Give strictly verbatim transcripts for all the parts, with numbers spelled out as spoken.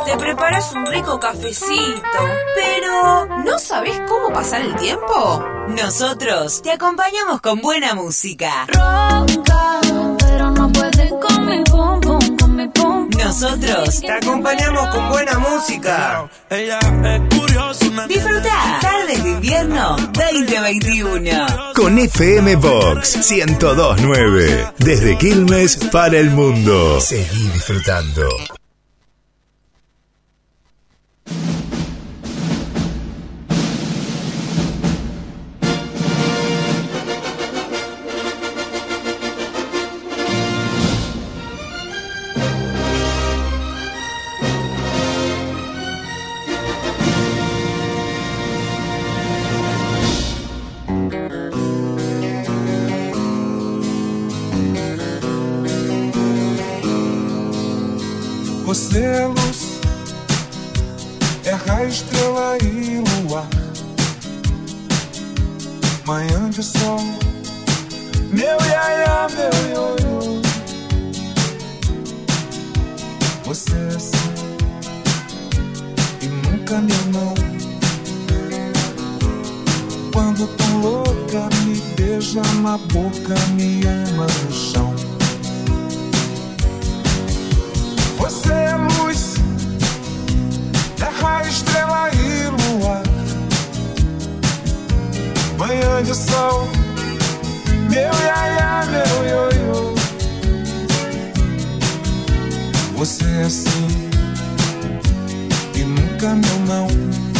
te preparas un rico cafecito, pero ¿no sabés cómo pasar el tiempo? Nosotros te acompañamos con buena música. Ronca, pero no puedes con mi pum pum, con mi pum. Nosotros te acompañamos con buena música. Disfruta Tardes de Invierno veinte veintiuno con F M Vox ciento dos punto nueve desde Quilmes para el mundo. Seguí disfrutando. Você é luz, é raio, estrela e luar. Manhã de sol, meu iaia, meu ioiô. Você é assim e nunca me amou. Quando tão louca, me beija na boca, me ama no chão. Você é luz, é raio, estrela e luar. Manhã de sol, meu iaia, meu ioiô. Você é assim e nunca meu não.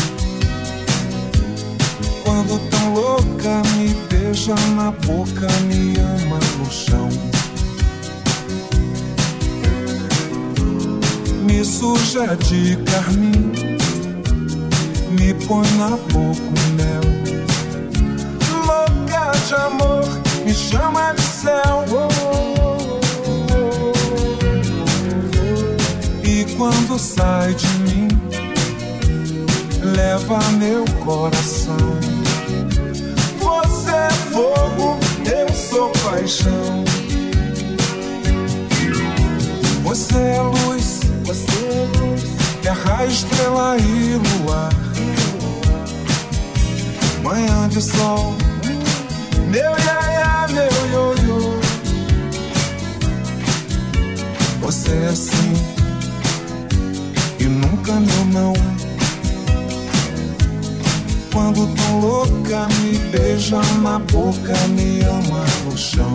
Quando tão louca, me beija na boca, me ama no chão. Me suja de carmim, me põe na boca o mel. Louca de amor, me chama de céu. E quando sai de mim, leva meu coração. Você é fogo, eu sou paixão. Você é luz, você é luz, é raio, estrela e luar. Manhã de sol, meu iaia, meu ioiô. Você é assim e nunca meu não. Quando tão louca, me beija na boca, me ama no chão.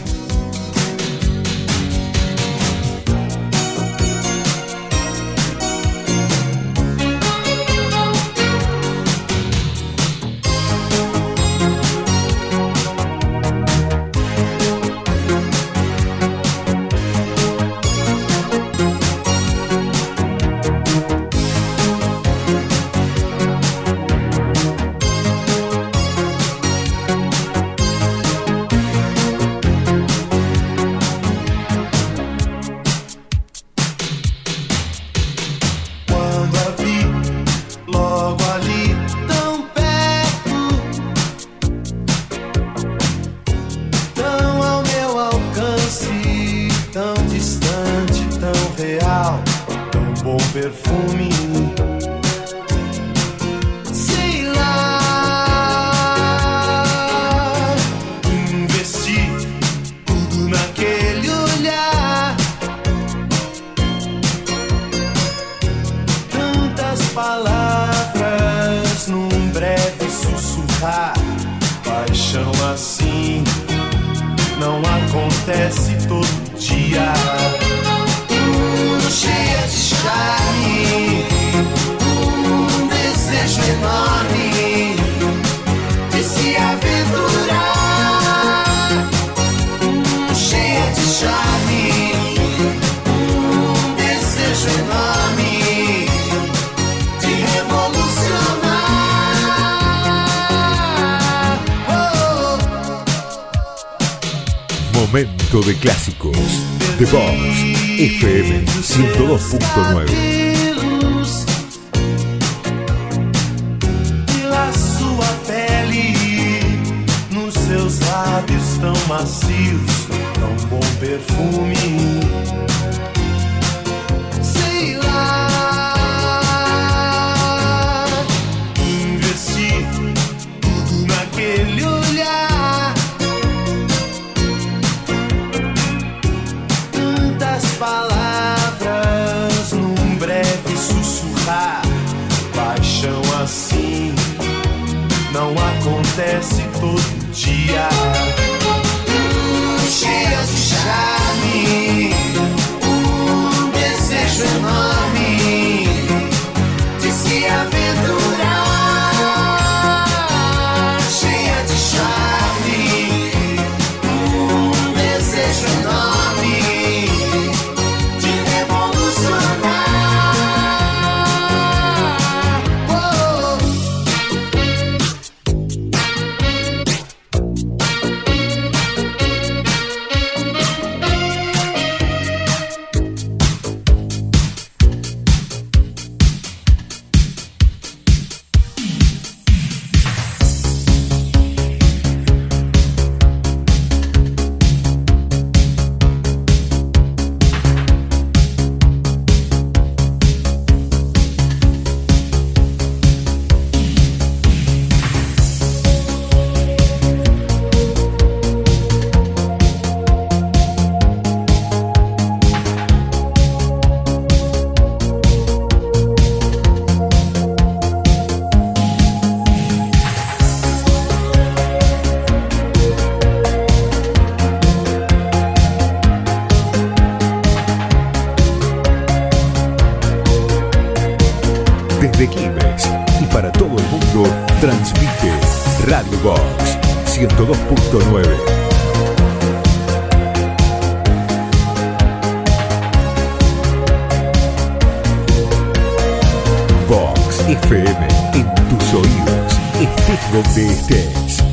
Momento de clásicos de Vox F M ciento dos punto nueve. Tão macios, tão bom perfume. Sei lá. acontece todo dia. Cheia de charme, um desejo enorme de se aventurar. Cheia de charme, um desejo enorme de revolucionar. Desde Quilmes y para todo el mundo, transmite Radio Box ciento dos punto nueve. Box F M en tus oídos, estés donde estés.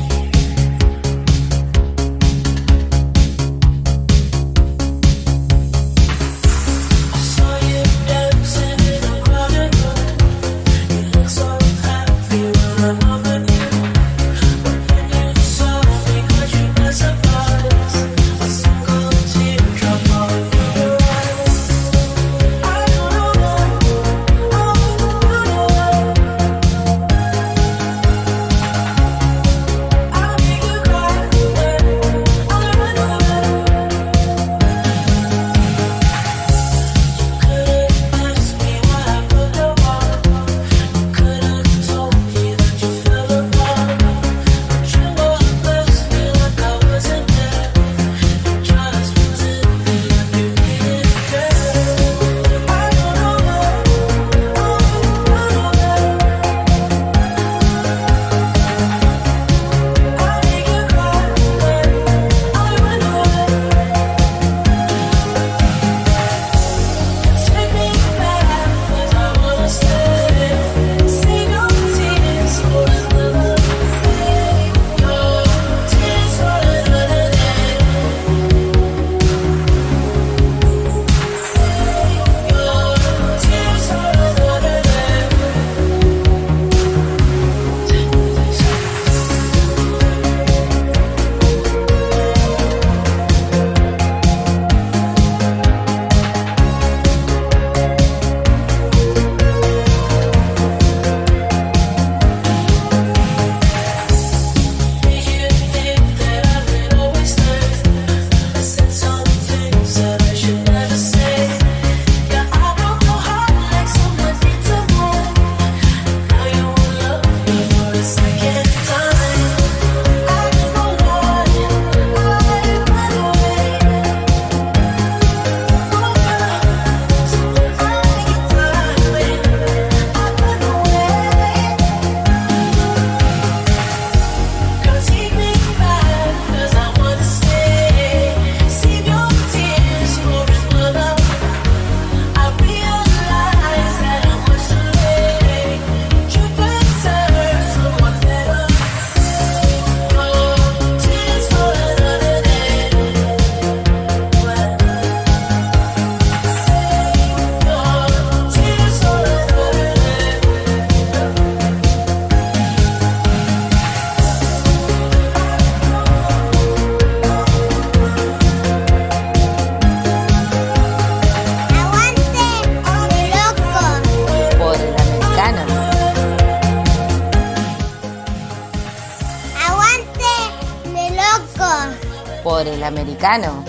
por el americano.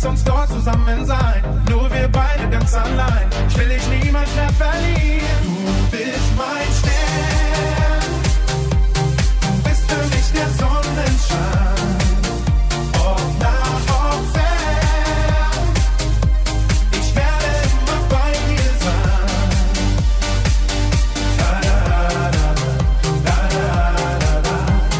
lass uns dort zusammen sein. Nur wir beide ganz allein. Ich will dich niemals mehr verlieren. Du bist mein Stern. Du bist für mich der Sonnenschein. Ob nah, ob fern. Ich werde immer bei dir sein. Da, da, da, da, da, da, da,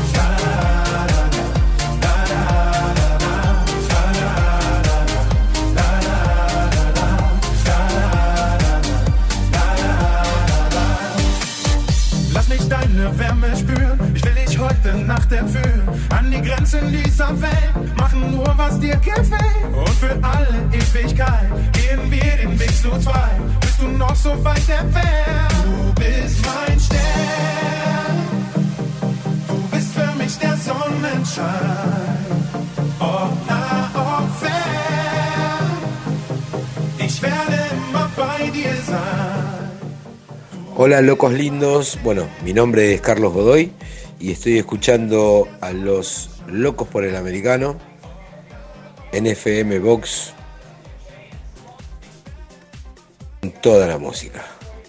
deine Wärme spüren, ich will dich heute Nacht entführen. An die Grenzen dieser Welt, machen nur was dir gefällt. Und für alle Ewigkeit gehen wir den Weg zu zweit. Bist du noch so weit entfernt? Du bist mein Stern. Du bist für mich der Sonnenschein. Ob nah, ob fern. Ich werde immer bei dir sein. Hola locos lindos, bueno, mi nombre es Carlos Godoy y estoy escuchando a los Locos por el Americano en F M Box, toda la música.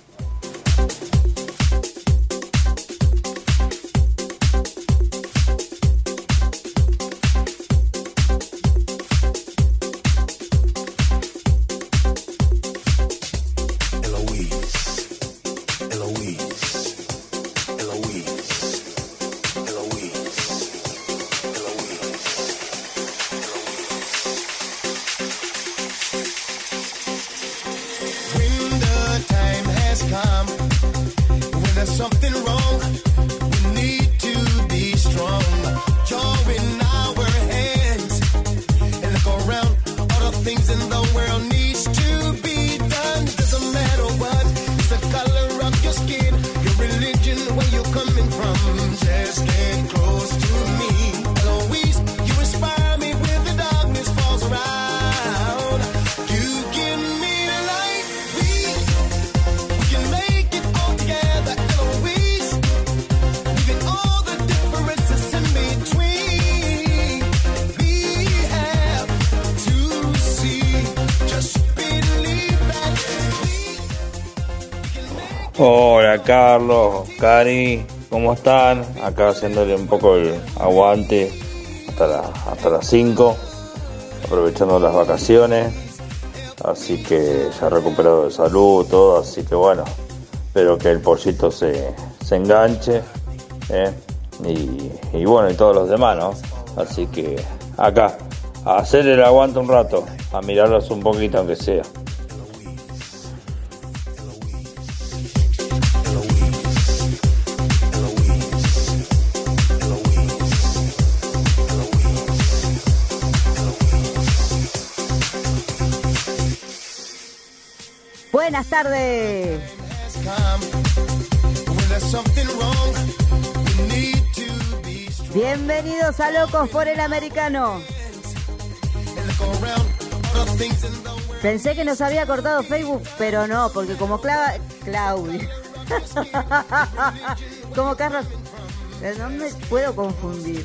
Hola Carlos, Cari, ¿cómo están? Acá haciéndole un poco el aguante hasta, la, hasta las cinco, aprovechando las vacaciones, así que ya recuperado de salud, todo, así que bueno, espero que el pollito se, se enganche, ¿eh? y, y bueno, y todos los demás, ¿no? Así que acá, a hacer el aguante un rato, a mirarlos un poquito aunque sea. Buenas tardes. Bienvenidos a Locos por el Americano. Pensé que nos había cortado Facebook, pero no, porque como Cla- Claudia, como Carlos, no me puedo confundir.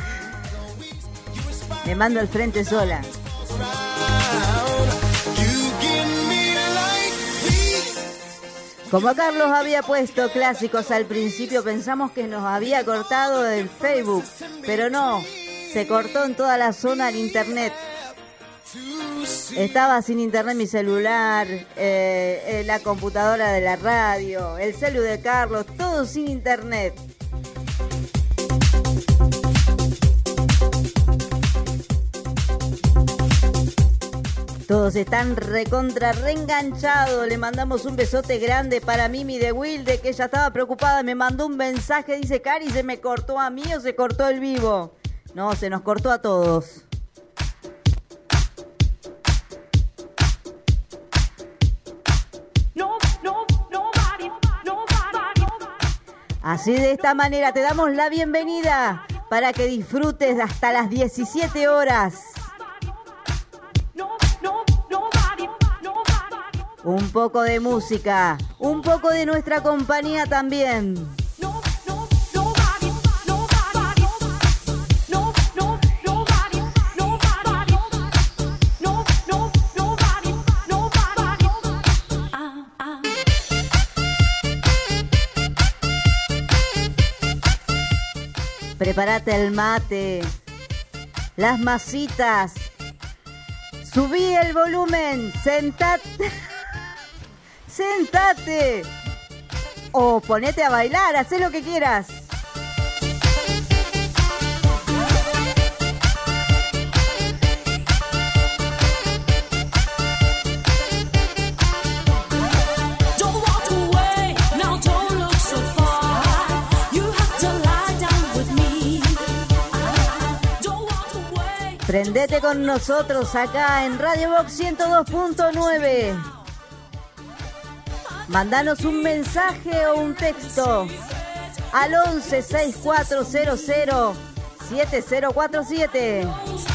Me mando al frente sola. Como Carlos había puesto clásicos al principio, pensamos que nos había cortado el Facebook, pero no, se cortó en toda la zona el internet. Estaba sin internet mi celular, eh, la computadora de la radio, el celu de Carlos, todo sin internet. Todos están recontra reenganchados. Le mandamos un besote grande para Mimi de Wilde, que ella estaba preocupada. Me mandó un mensaje, dice: Cari, ¿se me cortó a mí o se cortó el vivo? No, se nos cortó a todos. Así, de esta manera te damos la bienvenida para que disfrutes hasta las diecisiete horas. Un poco de música, un poco de nuestra compañía también. Prepárate el mate, las masitas, subí el volumen, sentate, sentate o ponete a bailar, haz lo que quieras. Prendete con nosotros acá en Radio Box ciento dos punto nueve. Mandanos un mensaje o un texto al once sesenta y cuatro cero cero siete cero cuatro siete.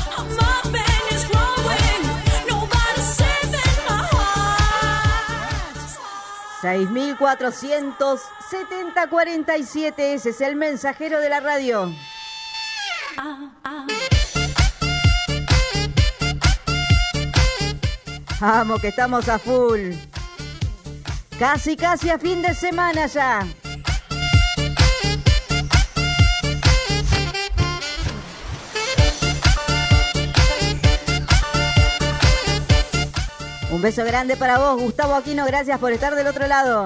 seis mil cuatrocientos setenta cuarenta y siete, ese es el mensajero de la radio. Vamos, que estamos a full. Casi, casi a fin de semana ya. Un beso grande para vos, Gustavo Aquino. Gracias por estar del otro lado.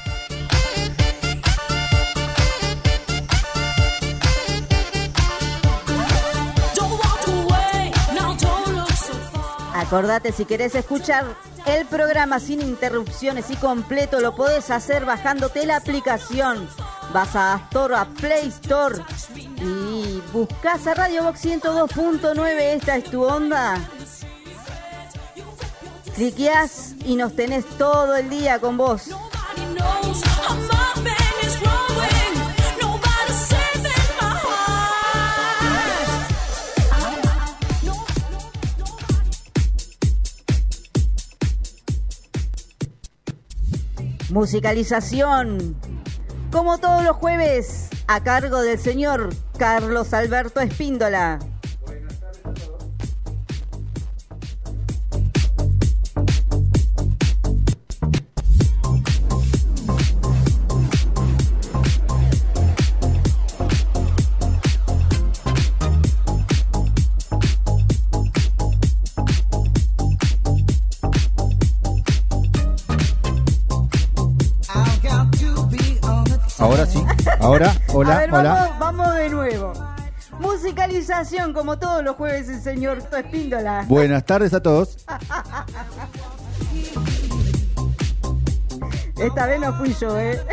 Acordate, si querés escuchar el programa sin interrupciones y completo, lo podés hacer bajándote la aplicación. Vas a Store, a Play Store y buscás a Radio Box ciento dos punto nueve. Esta es tu onda. Cliqueás y nos tenés todo el día con vos. Musicalización, como todos los jueves, a cargo del señor Carlos Alberto Espíndola. Buenas tardes a todos. Ahora sí, ahora, hola, A ver, hola. Vamos, vamos de nuevo. Musicalización, como todos los jueves, el señor Espíndola. Buenas tardes a todos. Esta vez no fui yo, ¿eh?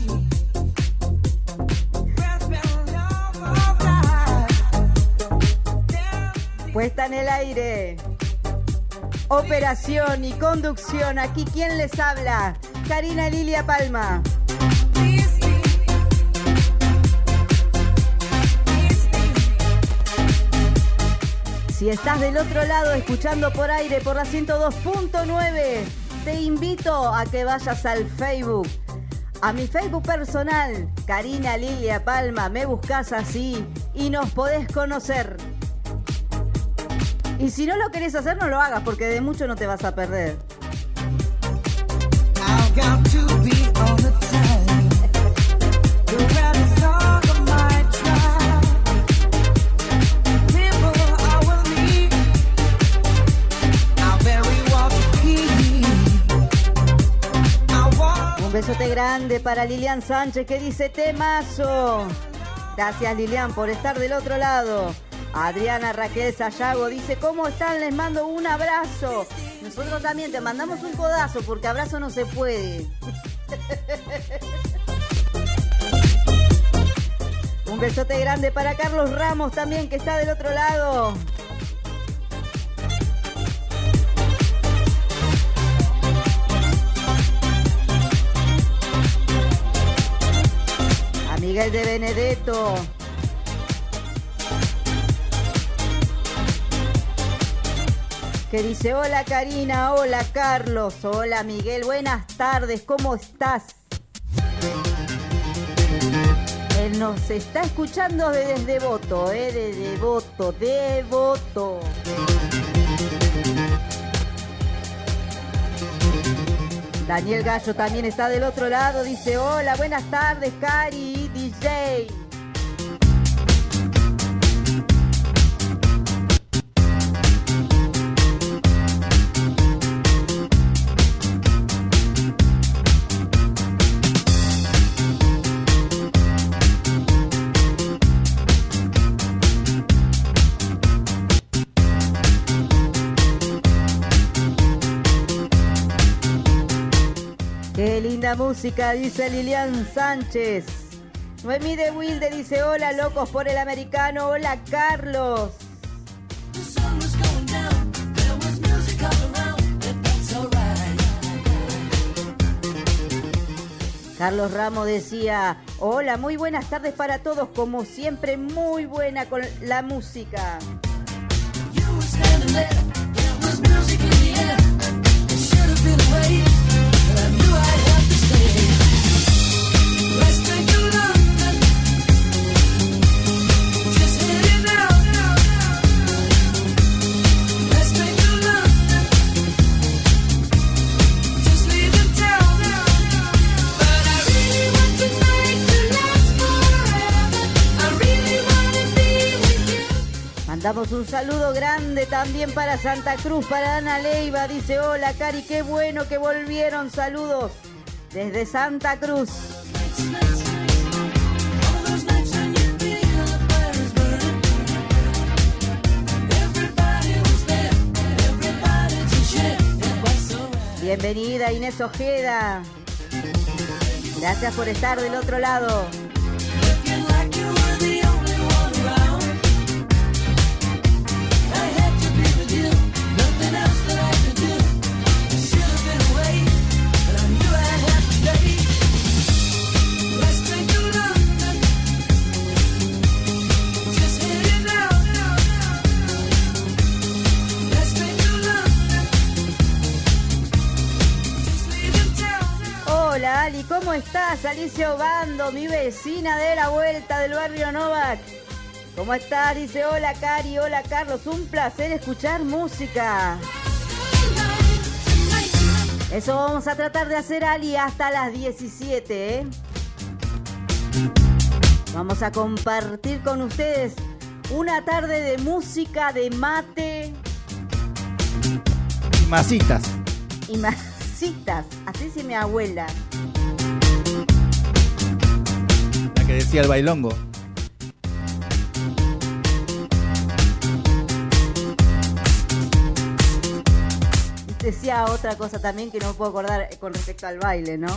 Puesta en el aire. Operación y conducción. Aquí, ¿quién les habla? Karina Lilia Palma. Si estás del otro lado escuchando por aire por la ciento dos punto nueve, te invito a que vayas al Facebook, a mi Facebook personal, Karina Lilia Palma, me buscas así y nos podés conocer. Y si no lo querés hacer, no lo hagas, porque de mucho no te vas a perder. Un besote grande para Lilian Sánchez, que dice temazo. Gracias, Lilian, por estar del otro lado. Adriana Raquel Sayago dice, ¿cómo están? Les mando un abrazo. Nosotros también te mandamos un codazo, porque abrazo no se puede. Un besote grande para Carlos Ramos también, que está del otro lado. A Miguel de Benedetto. Que dice, hola Karina, hola Carlos, hola Miguel, buenas tardes, ¿cómo estás? Él nos está escuchando desde Devoto, eh, de Devoto, Devoto. Daniel Gallo también está del otro lado, dice, hola, buenas tardes, Cari, D J. buena música, dice Lilian Sánchez. Noemí de Wilde dice, hola locos por el americano, hola Carlos. Carlos Ramos decía, hola, muy buenas tardes para todos, como siempre, muy buena con la música. Mandamos un saludo grande también para Santa Cruz, para Ana Leiva. Dice, hola Cari, qué bueno que volvieron. Saludos desde Santa Cruz. Bienvenida Inés Ojeda. Gracias por estar del otro lado. Hola Ali, ¿cómo estás? Alicia Obando, mi vecina de la vuelta del barrio Novak. ¿Cómo estás? Dice, hola Cari, hola Carlos, un placer escuchar música. Eso vamos a tratar de hacer, Ali, hasta las diecisiete, ¿eh? Vamos a compartir con ustedes una tarde de música, de mate. Y masitas. Y masitas, así dice mi abuela. La que decía el bailongo. Decía otra cosa también que no me puedo acordar con respecto al baile, ¿no?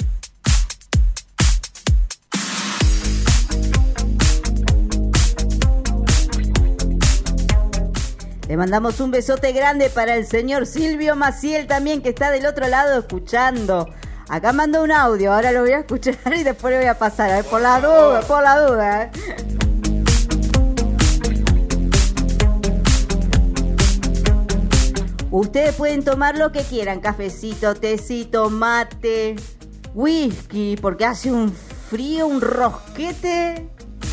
Le mandamos un besote grande para el señor Silvio Maciel también, que está del otro lado escuchando. Acá mandó un audio, ahora lo voy a escuchar y después le voy a pasar, a ver, por la duda, por la duda, ¿eh? Ustedes pueden tomar lo que quieran, cafecito, tecito, mate, whisky, porque hace un frío, un rosquete.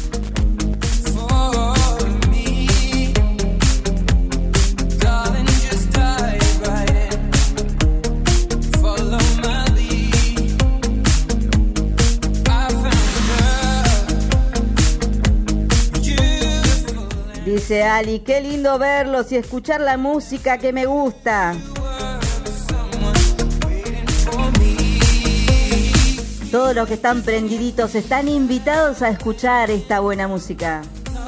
Dice Ali, qué lindo verlos y escuchar la música que me gusta. Todos los que están prendiditos están invitados a escuchar esta buena música.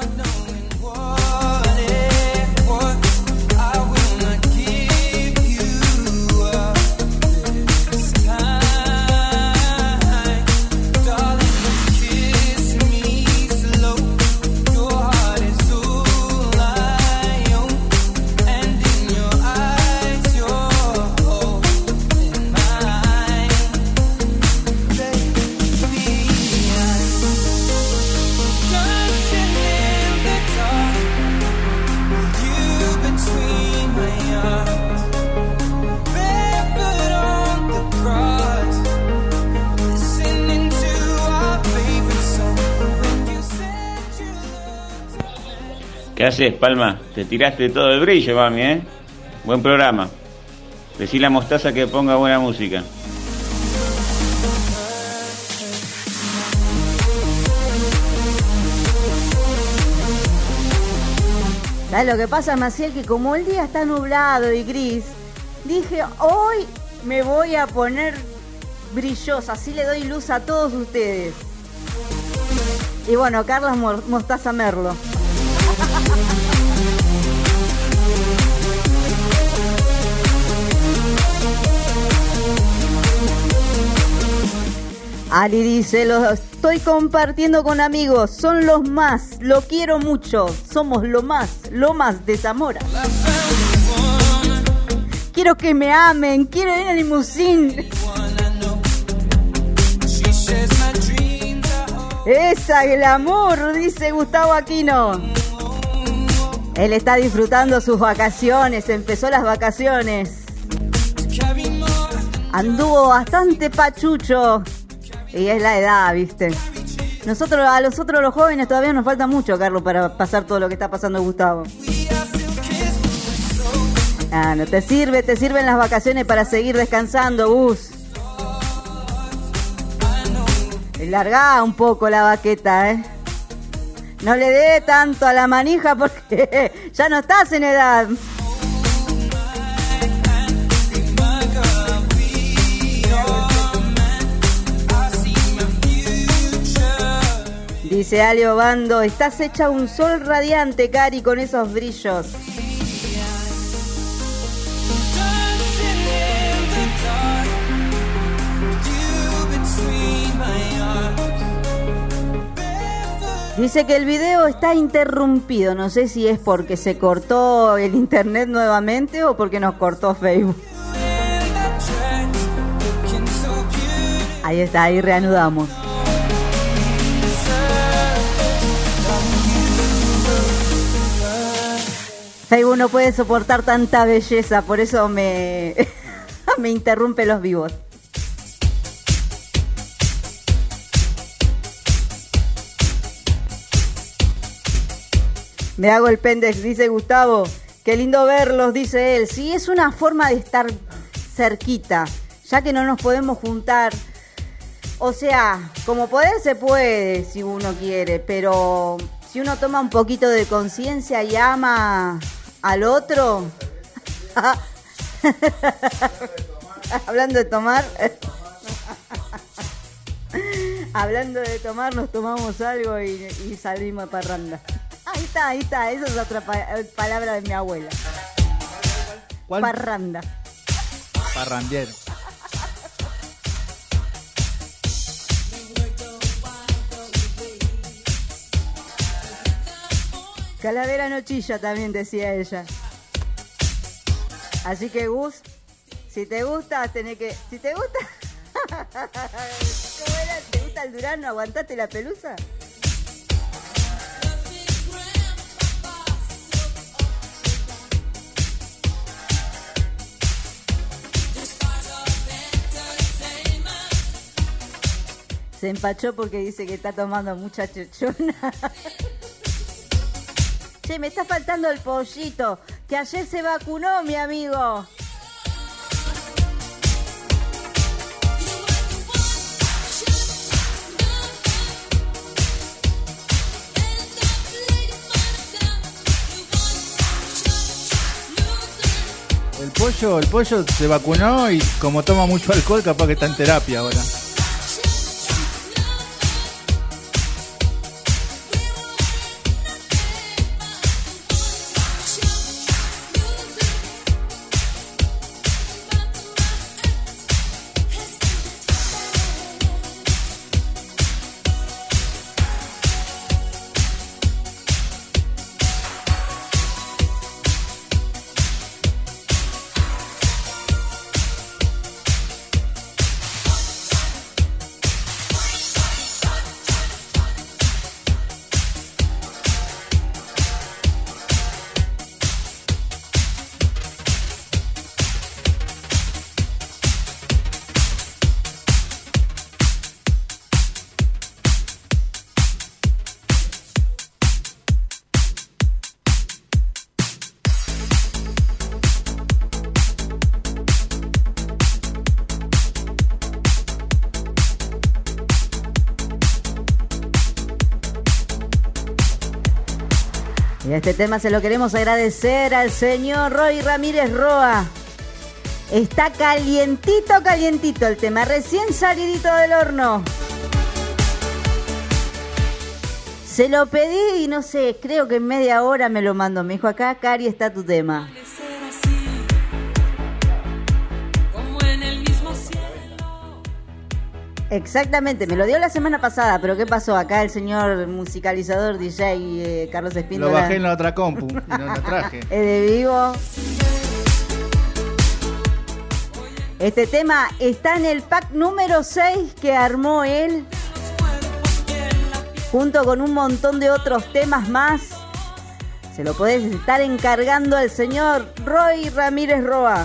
¿Qué haces, Palma? Te tiraste todo el brillo, mami, ¿eh? Buen programa. Decí la mostaza que ponga buena música. ¿Sabes lo que pasa, Maciel? Que como el día está nublado y gris, dije, hoy me voy a poner brillosa, así le doy luz a todos ustedes. Y bueno, Carlos Mostaza Merlo. Ali dice, lo estoy compartiendo con amigos, son los más, lo quiero mucho, somos lo más, lo más de Zamora. Quiero que me amen, quiero ir a limusín. Esa glamour, dice Gustavo Aquino. Él está disfrutando sus vacaciones, empezó las vacaciones. Anduvo bastante pachucho. Y es la edad, ¿viste? Nosotros, a nosotros los jóvenes todavía nos falta mucho, Carlos, para pasar todo lo que está pasando Gustavo. Ah, no te sirve, te sirven las vacaciones para seguir descansando, Gus. Largá un poco la baqueta, ¿eh? No le dé tanto a la manija porque ya no estás en edad. Dice Ali Obando, estás hecha un sol radiante, Cari, con esos brillos. Dice que el video está interrumpido, no sé si es porque se cortó el internet nuevamente o porque nos cortó Facebook. Ahí está, ahí reanudamos. Facebook no puede soportar tanta belleza, por eso me, me interrumpe los vivos. Me hago el pendex, dice Gustavo. Qué lindo verlos, dice él. Sí, es una forma de estar cerquita, ya que no nos podemos juntar. O sea, como poder se puede si uno quiere, pero si uno toma un poquito de conciencia y ama al otro... Hablando de tomar... Hablando de tomar, nos tomamos algo y, y salimos a parranda. Ahí está, ahí está. Esa es otra pa- palabra de mi abuela. ¿Cuál? Parranda. Parrandiero. Calavera no chilla, también decía ella. Así que, Gus, si te gusta, tenés que... Si te gusta... ¿Cómo era? ¿Te gusta el durazno? ¿Aguantaste la pelusa? Se empachó porque dice que está tomando mucha chochona. Che, me está faltando el pollito, que ayer se vacunó, mi amigo. El pollo, el pollo se vacunó y como toma mucho alcohol, capaz que está en terapia ahora. Y este tema se lo queremos agradecer al señor Roy Ramírez Roa. Está calientito, calientito el tema, recién salidito del horno. Se lo pedí y no sé, creo que en media hora me lo mandó. Me dijo, acá, Cari, está tu tema. Exactamente, me lo dio la semana pasada, pero ¿qué pasó? Acá el señor musicalizador D J eh, Carlos Espíndola. Lo bajé en la otra compu y no lo traje. Es de vivo. Este tema está en el pack número seis que armó él, junto con un montón de otros temas más. Se lo podés estar encargando al señor Roy Ramírez Roa.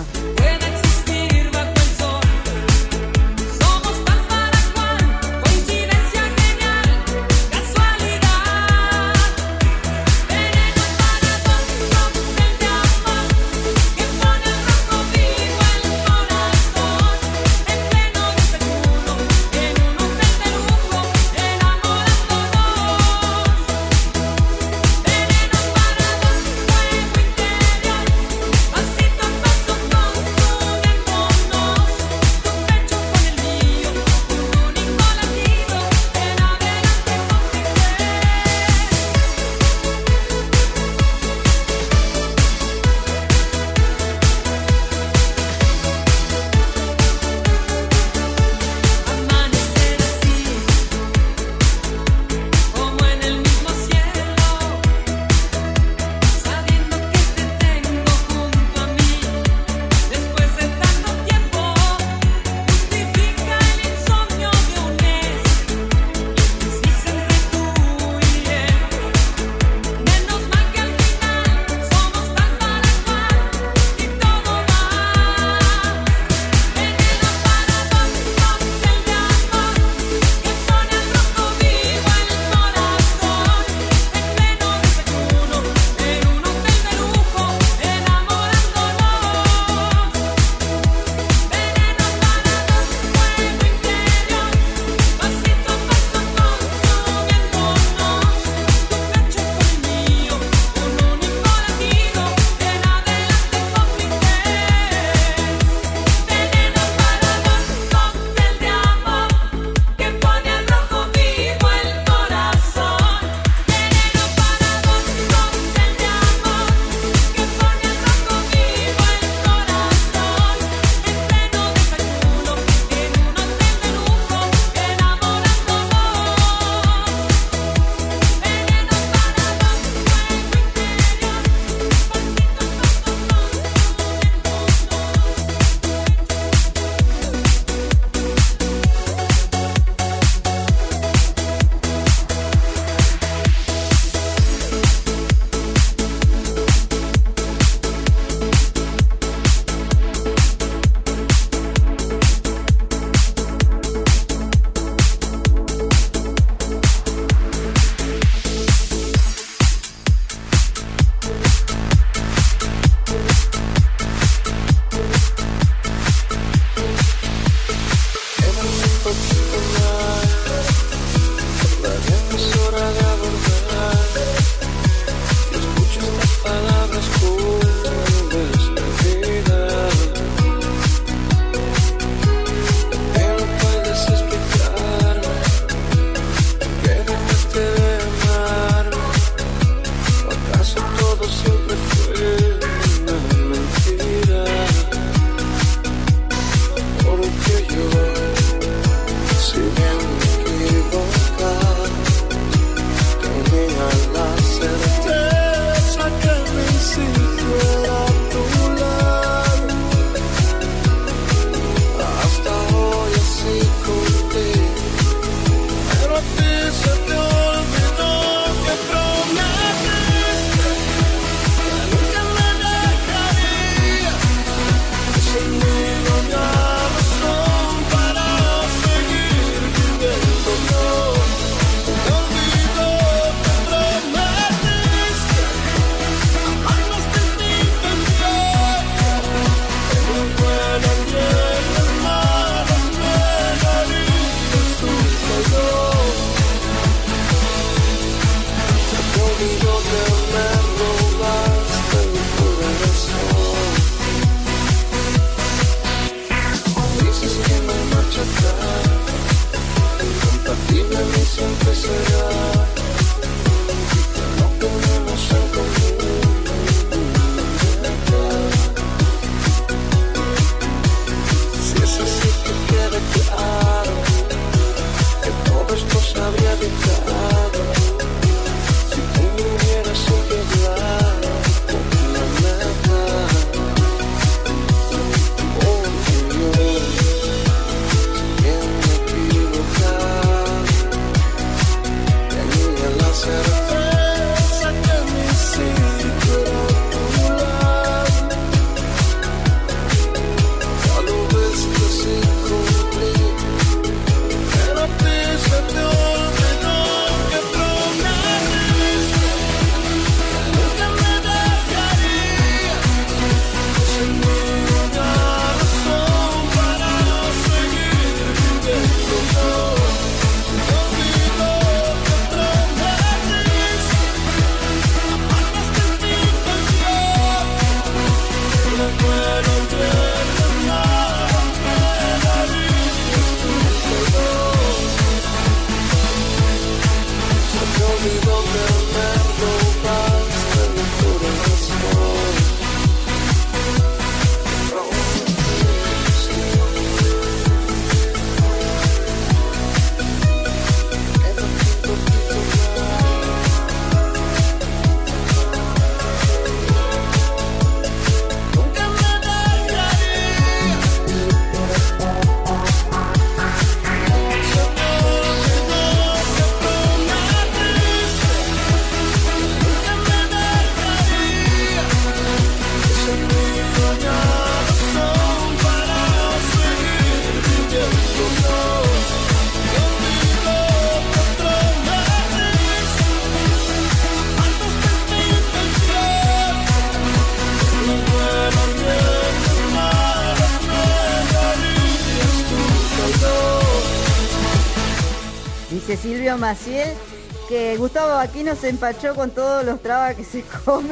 Dice Silvio Maciel que Gustavo Aquino se empachó con todos los trabas que se come.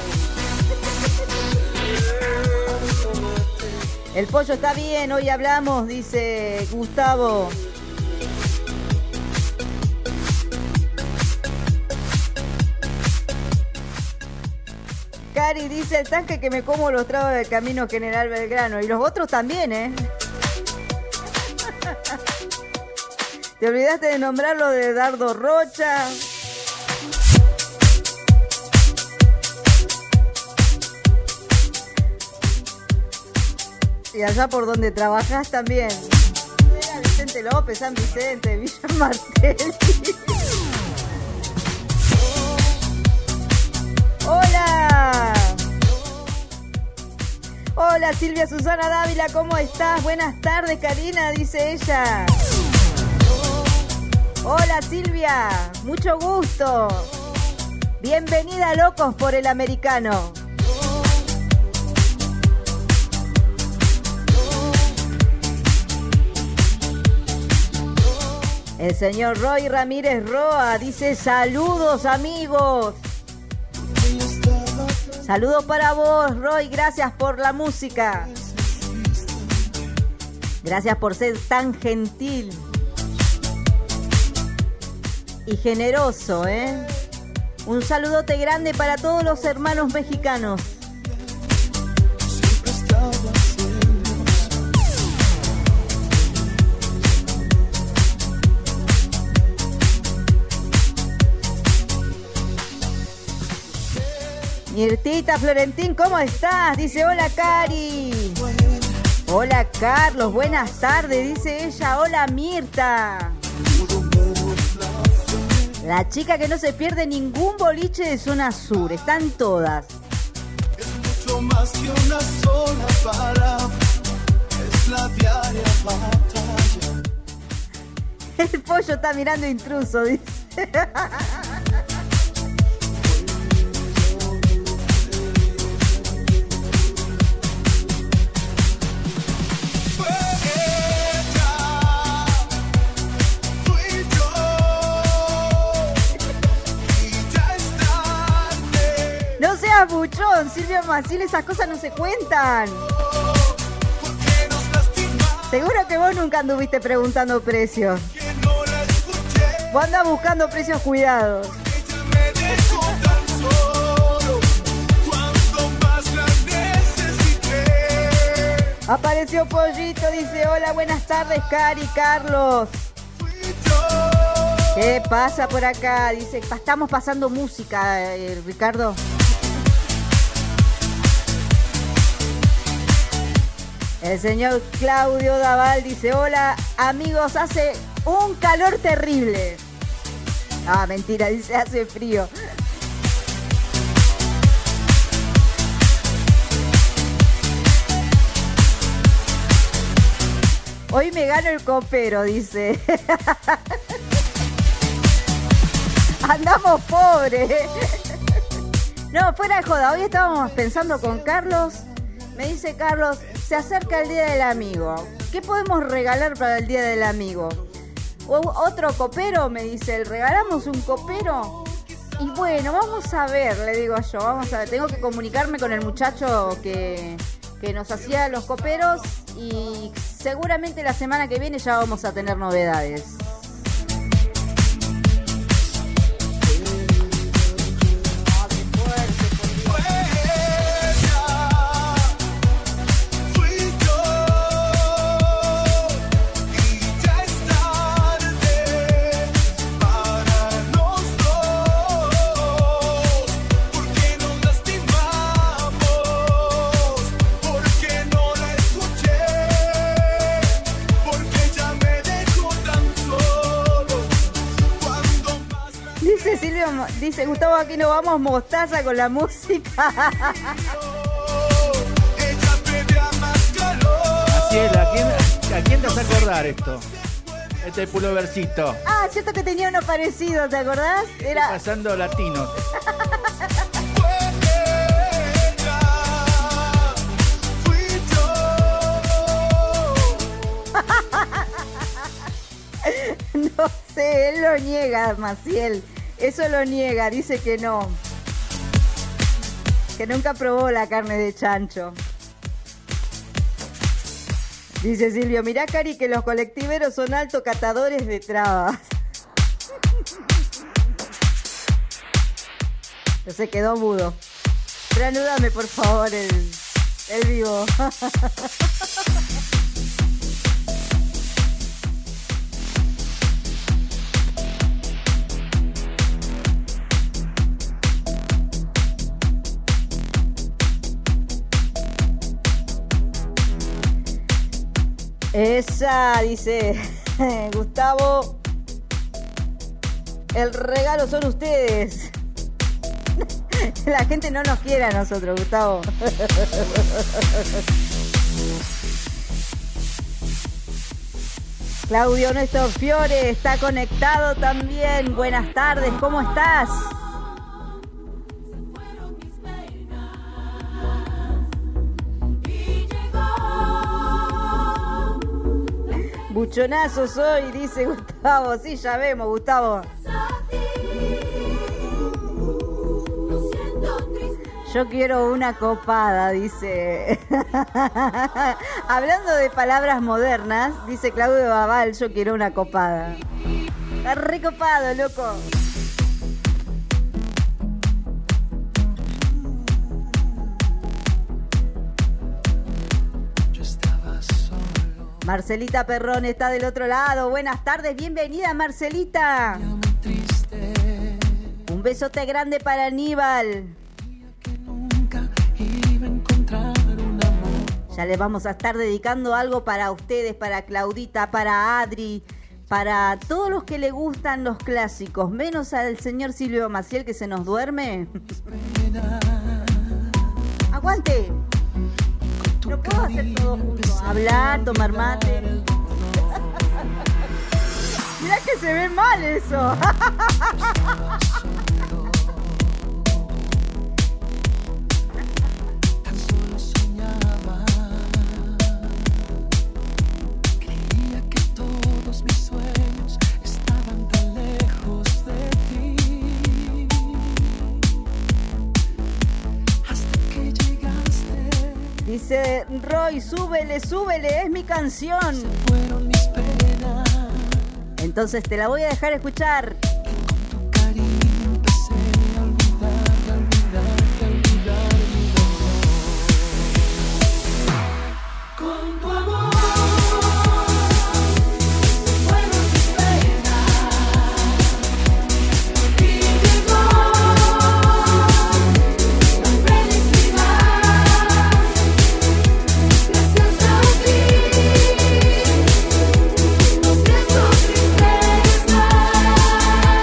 El pollo está bien, hoy hablamos, dice Gustavo. Cari dice el tanque que me como los tragos del Camino General Belgrano. Y los otros también, ¿eh? Te olvidaste de nombrar lo de Dardo Rocha. Y allá por donde trabajás también. Era Vicente López, San Vicente, Villa Martelli. ¡Hola! Hola Silvia Susana Dávila, ¿cómo estás? Buenas tardes, Karina, dice ella. Hola Silvia, mucho gusto. Bienvenida a Locos por el Americano. El señor Roy Ramírez Roa dice saludos amigos. Saludos para vos, Roy, gracias por la música. Gracias por ser tan gentil y generoso, ¿eh? Un saludote grande para todos los hermanos mexicanos. Mirtita Florentín, ¿cómo estás? Dice, hola Cari. Hola Carlos, buenas tardes, dice ella. Hola Mirta. La chica que no se pierde ningún boliche de zona sur, están todas. Es mucho más que una sola palabra, es la diaria batalla. El pollo está mirando intruso, dice. No seas buchón, Silvio Maciel, esas cosas no se cuentan. Seguro que vos nunca anduviste preguntando precios. Vos andás buscando precios cuidados. Apareció Pollito, dice, hola, buenas tardes, Cari, Carlos. ¿Qué pasa por acá? Dice, estamos pasando música, eh, Ricardo. El señor Claudio Daval dice, hola, amigos, hace un calor terrible. Ah, mentira, dice, hace frío. Hoy me gano el copero, dice. Andamos pobres. No, fuera de joda. Hoy estábamos pensando con Carlos. Me dice Carlos, se acerca el Día del Amigo. ¿Qué podemos regalar para el Día del Amigo? O otro copero, me dice él. ¿Regalamos un copero? Y bueno, vamos a ver, le digo yo. Vamos a ver. Tengo que comunicarme con el muchacho que, que nos hacía los coperos. Y seguramente la semana que viene ya vamos a tener novedades. Dice Gustavo, aquí nos vamos mostaza con la música. Maciel, ¿a quién, ¿a quién te hace acordar esto? Este pulovercito. Ah, cierto que tenía uno parecido, ¿te acordás? Era... Estoy pasando latinos. No sé, él lo niega, Maciel. Eso lo niega, dice que no. Que nunca probó la carne de chancho. Dice Silvio, mirá, Cari, que los colectiveros son altos catadores de trabas. No se quedó mudo. Reanúdame, por favor, el, el vivo. Esa, dice Gustavo. El regalo son ustedes. La gente no nos quiere a nosotros, Gustavo. Claudio Néstor Fiore está conectado también. Buenas tardes, ¿cómo estás? Buchonazo soy, dice Gustavo. Sí, ya vemos, Gustavo. Yo quiero una copada, dice. Hablando de palabras modernas, dice Claudio Babal, yo quiero una copada. Está recopado, loco. Marcelita Perrón está del otro lado. Buenas tardes, bienvenida, Marcelita. Un besote grande para Aníbal. Ya les vamos a estar dedicando algo para ustedes, para Claudita, para Adri, para todos los que le gustan los clásicos, menos al señor Silvio Maciel que se nos duerme. ¡Aguante! No puedo hacer todo junto. Hablar, tomar mate. Mirá que se ve mal eso. Dice Roy, súbele, súbele, es mi canción. Entonces te la voy a dejar escuchar. Con tu amor. Gracias a ti.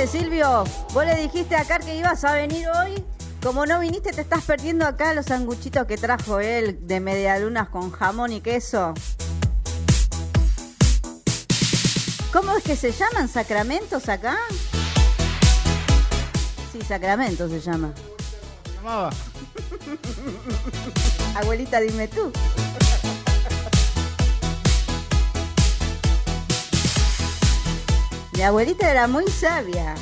Che, Silvio, vos le dijiste a Car que ibas a venir hoy. Como no viniste, te estás perdiendo acá los sanguchitos que trajo él de medialunas con jamón y queso. ¿Cómo es que se llaman? ¿Sacramentos acá? Sí, Sacramento se llama. ¿Se llamaba? Abuelita, dime tú. Mi abuelita era muy sabia.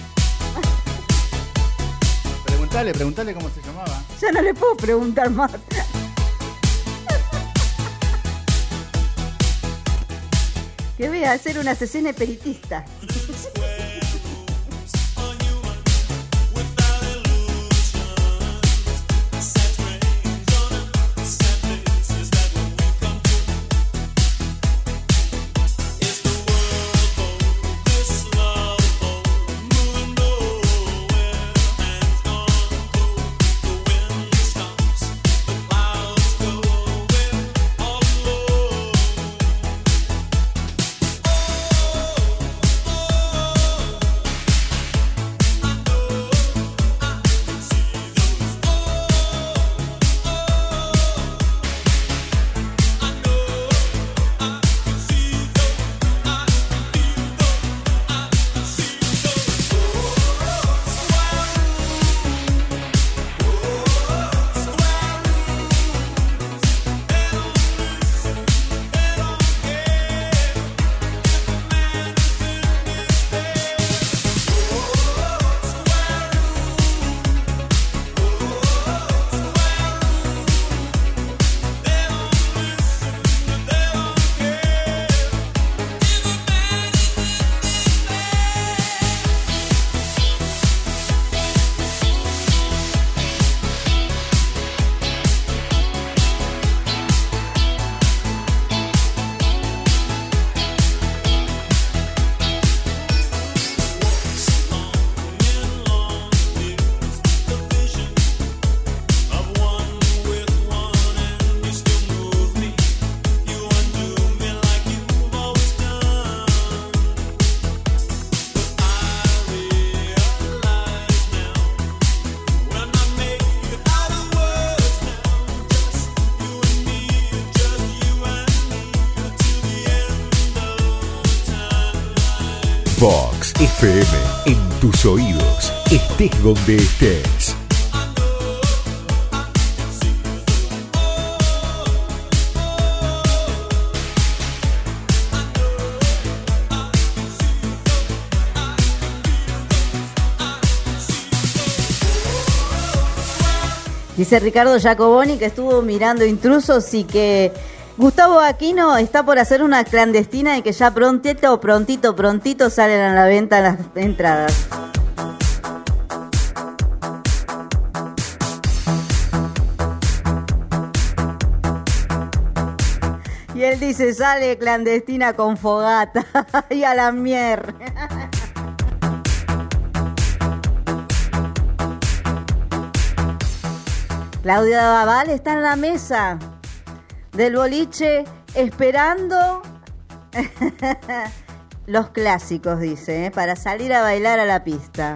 Preguntale, preguntale cómo se llamaba. Ya no le puedo preguntar más. Que voy a hacer una sesión espiritista. Vox F M, en tus oídos, estés donde estés. Dice Ricardo Giacoboni que estuvo mirando Intrusos y que Gustavo Aquino está por hacer una clandestina y que ya prontito, prontito, prontito salen a la venta las entradas. Y él dice, sale clandestina con fogata y a la mierda. Claudia Babal está en la mesa del boliche esperando los clásicos, dice, ¿eh? Para salir a bailar a la pista.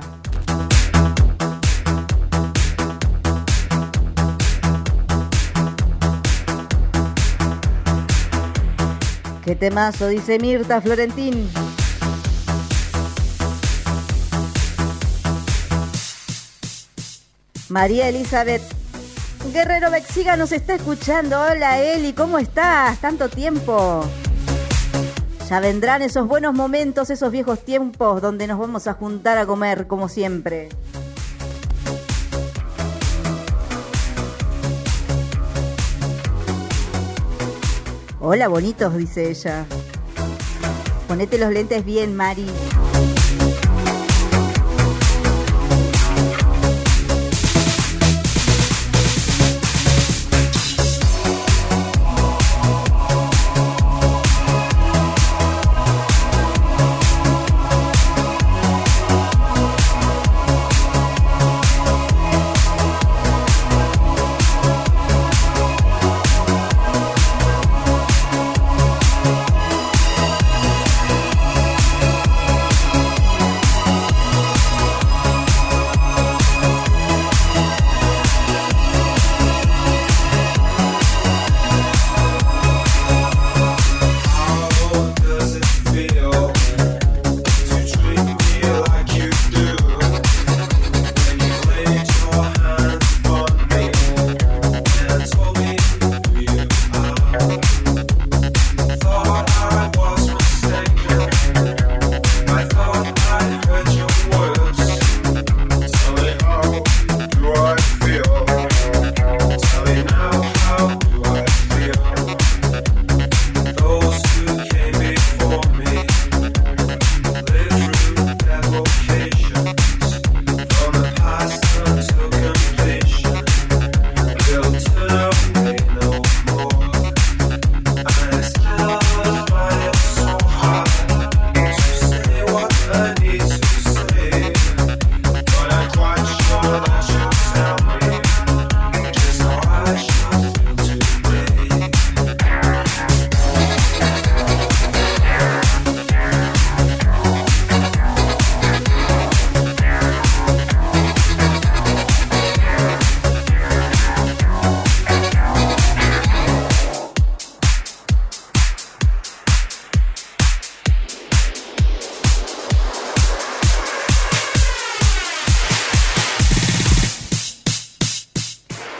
Qué temazo, dice Mirta Florentín. María Elizabeth Guerrero Bexiga nos está escuchando. Hola Eli, ¿cómo estás? Tanto tiempo. Ya vendrán esos buenos momentos, esos viejos tiempos donde nos vamos a juntar a comer como siempre. Hola bonitos, dice ella. Ponete los lentes bien, Mari.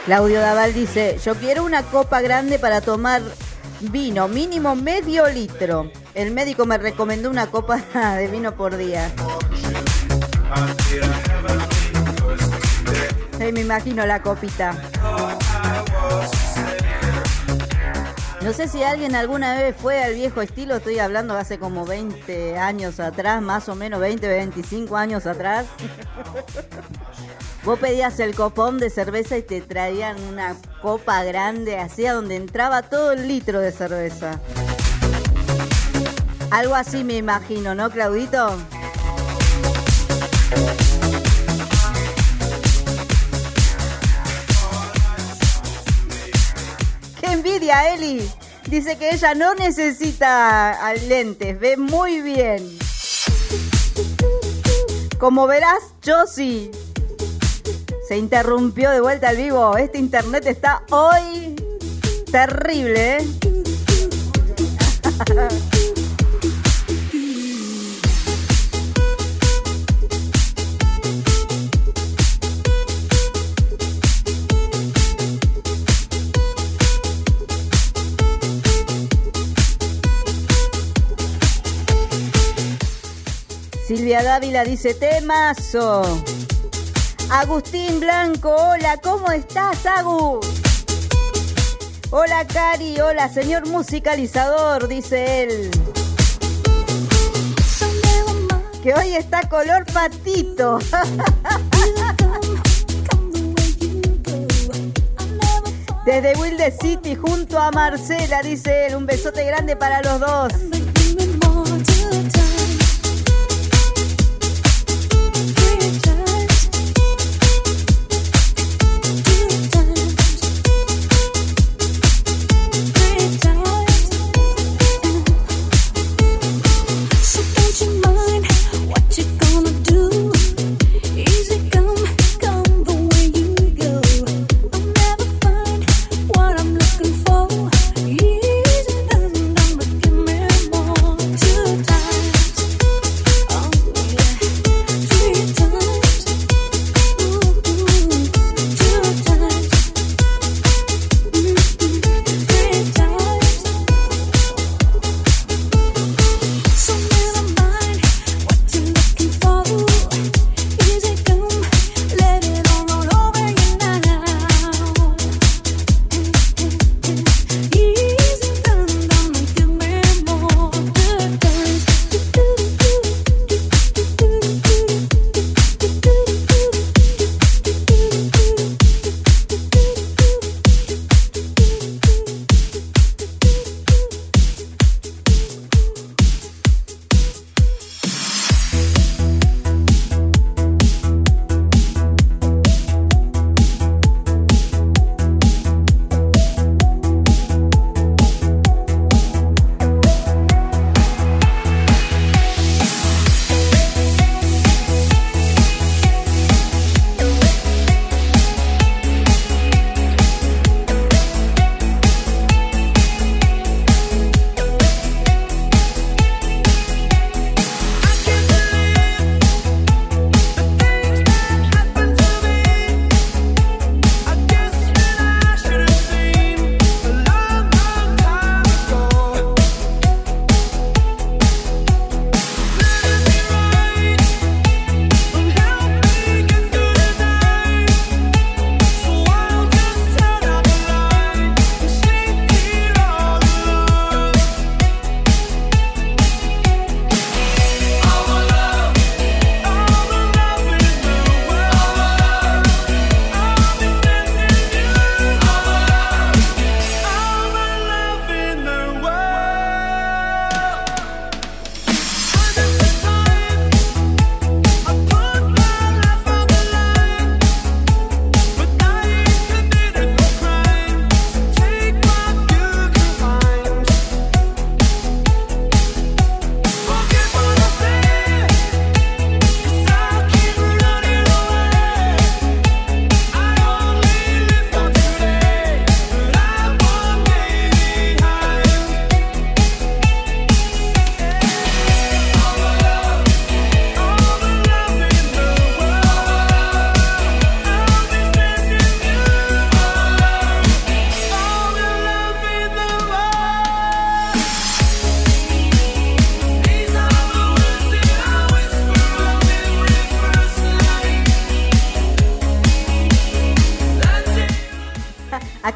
Claudio Daval dice, yo quiero una copa grande para tomar vino, mínimo medio litro. El médico me recomendó una copa de vino por día. Sí, me imagino la copita. No sé si alguien alguna vez fue al viejo estilo, estoy hablando de hace como veinte años atrás, más o menos veinte, veinticinco años atrás. Vos pedías el copón de cerveza y te traían una copa grande, así a donde entraba todo el litro de cerveza. Algo así me imagino, ¿no, Claudito? ¡Qué envidia, Eli! Dice que ella no necesita lentes, ve muy bien. Como verás, yo sí. Se interrumpió de vuelta al vivo. Este internet está hoy terrible, ¿eh? Silvia Dávila dice, temazo. Agustín Blanco, hola, ¿cómo estás, Agu? Hola, Cari, hola, señor musicalizador, dice él. Que hoy está color patito. Desde Wilde City, junto a Marcela, dice él, un besote grande para los dos. What I'm looking for, easy doesn't, but give me more.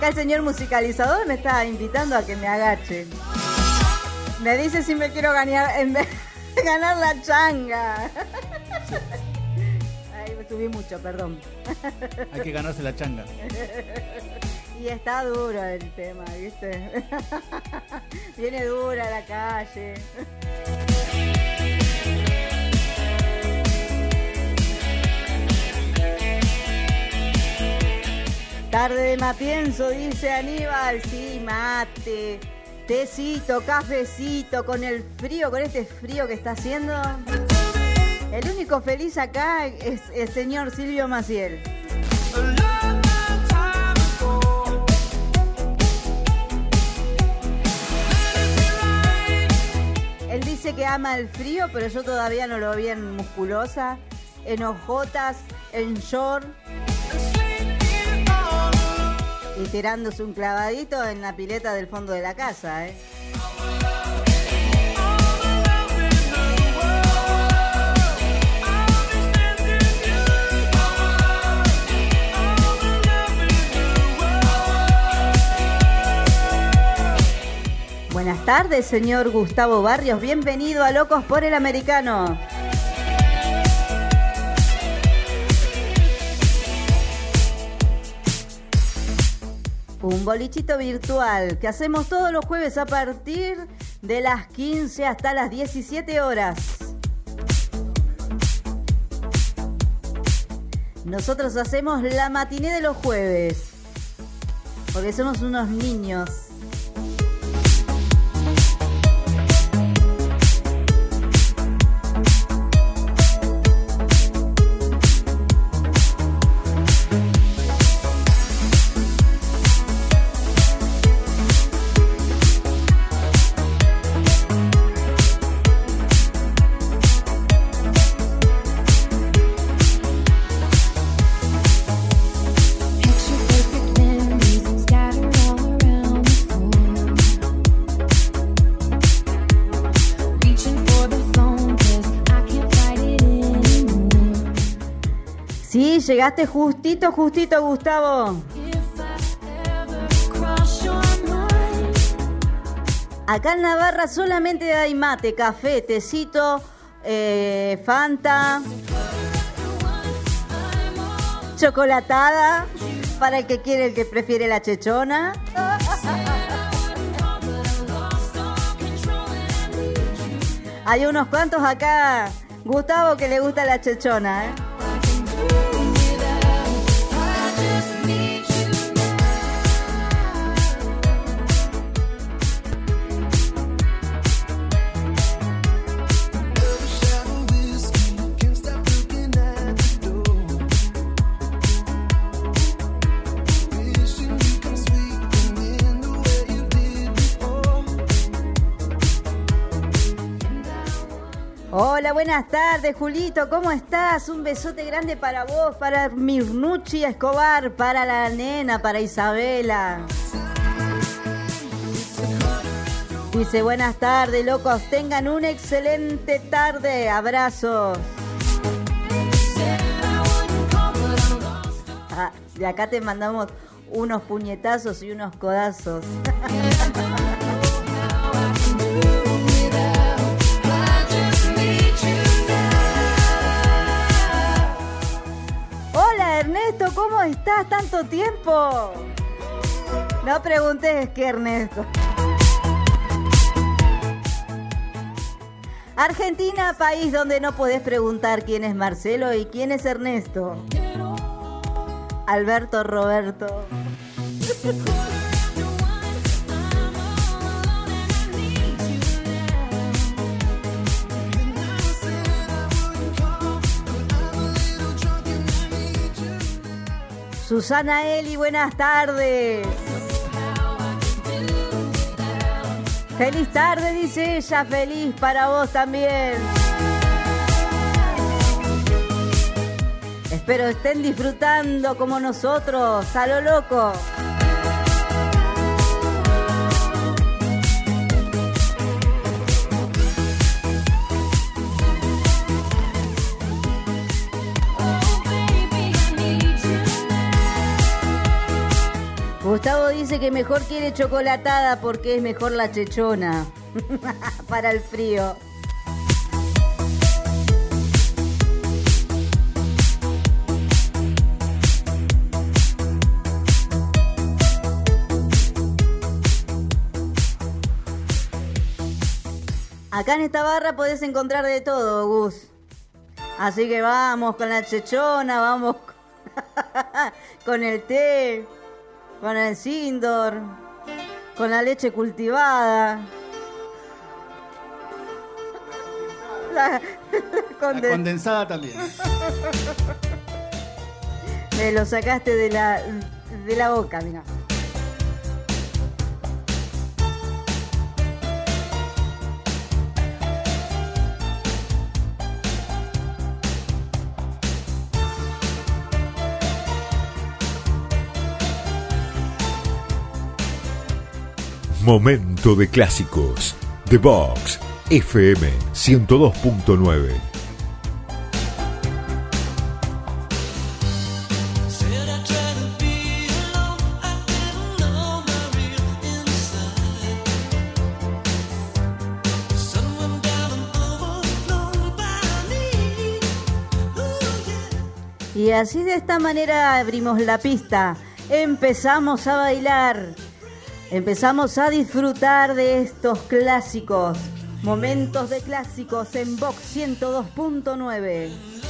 Acá el señor musicalizador me está invitando a que me agache. Me dice si me quiero ganar, en vez de ganar la changa. Ay, me subí mucho, perdón. Hay que ganarse la changa. Y está duro el tema, ¿viste? Viene dura la calle. Tarde de Matienzo, dice Aníbal. Sí, mate, tecito, cafecito, con el frío, con este frío que está haciendo. El único feliz acá es el señor Silvio Maciel. Él dice que ama el frío, pero yo todavía no lo vi en musculosa, en hojotas, en short. Y tirándose un clavadito en la pileta del fondo de la casa, ¿eh? Buenas tardes, señor Gustavo Barrios. Bienvenido a Locos por el Americano. Un bolichito virtual que hacemos todos los jueves a partir de las quince hasta las diecisiete horas. Nosotros hacemos la matiné de los jueves, porque somos unos niños. Llegaste justito, justito, Gustavo. Acá en Navarra solamente hay mate, café, tecito, eh, Fanta, chocolatada, para el que quiere, el que prefiere la chechona. Hay unos cuantos acá, Gustavo, que le gusta la chechona, ¿eh? Hola, buenas tardes, Julito, ¿cómo estás? Un besote grande para vos, para Mirnucci Escobar, para la nena, para Isabela. Dice, buenas tardes, locos, tengan una excelente tarde, abrazos. Ah, de acá te mandamos unos puñetazos y unos codazos. Hola Ernesto, ¿cómo estás? ¿Tanto tiempo? No preguntes qué, Ernesto. Argentina, país donde no podés preguntar quién es Marcelo y quién es Ernesto. Alberto Roberto. Susana Eli, buenas tardes. Feliz tarde, dice ella, feliz para vos también. Espero estén disfrutando como nosotros, a lo loco. Gustavo dice que mejor quiere chocolatada porque es mejor la chechona. Para el frío. Acá en esta barra podés encontrar de todo, Gus. Así que vamos con la chechona, vamos con el té, con el Sindor, con la leche cultivada. La, la, conden- La condensada también. Me lo sacaste de la, de la boca, mira. Momento de clásicos. The Box F M ciento dos punto nueve. Y así de esta manera abrimos la pista. Empezamos a bailar. Empezamos a disfrutar de estos clásicos. Momentos de clásicos en Vox ciento dos punto nueve.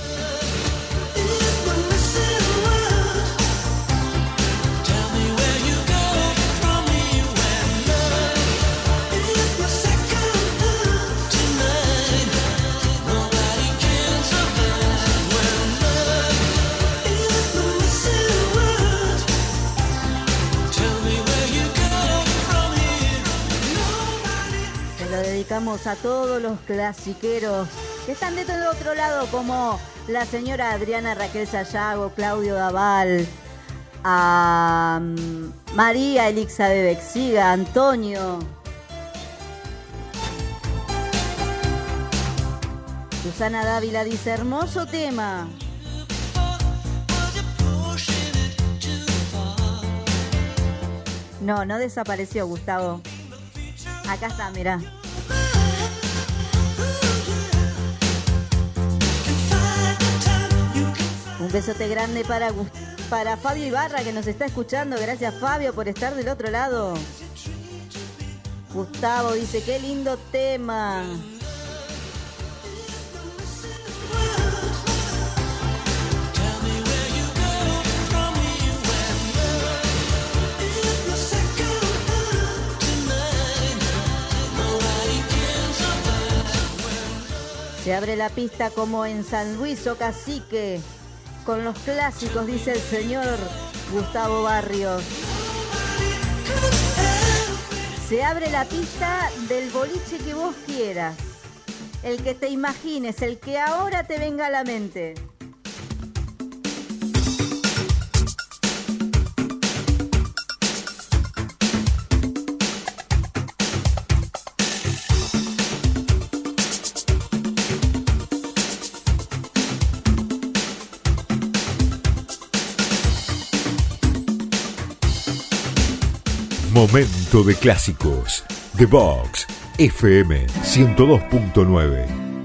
Dedicamos a todos los clasiqueros que están de todo otro lado, como la señora Adriana Raquel Sayago, Claudio Daval, a um, María Elixa de Bexiga, Antonio, Susana Dávila dice: hermoso tema. No, no desapareció, Gustavo. Acá está, mirá. Un besote grande para, para Fabio Ibarra, que nos está escuchando. Gracias, Fabio, por estar del otro lado. Gustavo dice: qué lindo tema. Se abre la pista como en San Luis o Cacique, con los clásicos, dice el señor Gustavo Barrios. Se abre la pista del boliche que vos quieras, el que te imagines, el que ahora te venga a la mente. Momento de clásicos. The Box F M ciento dos punto nueve.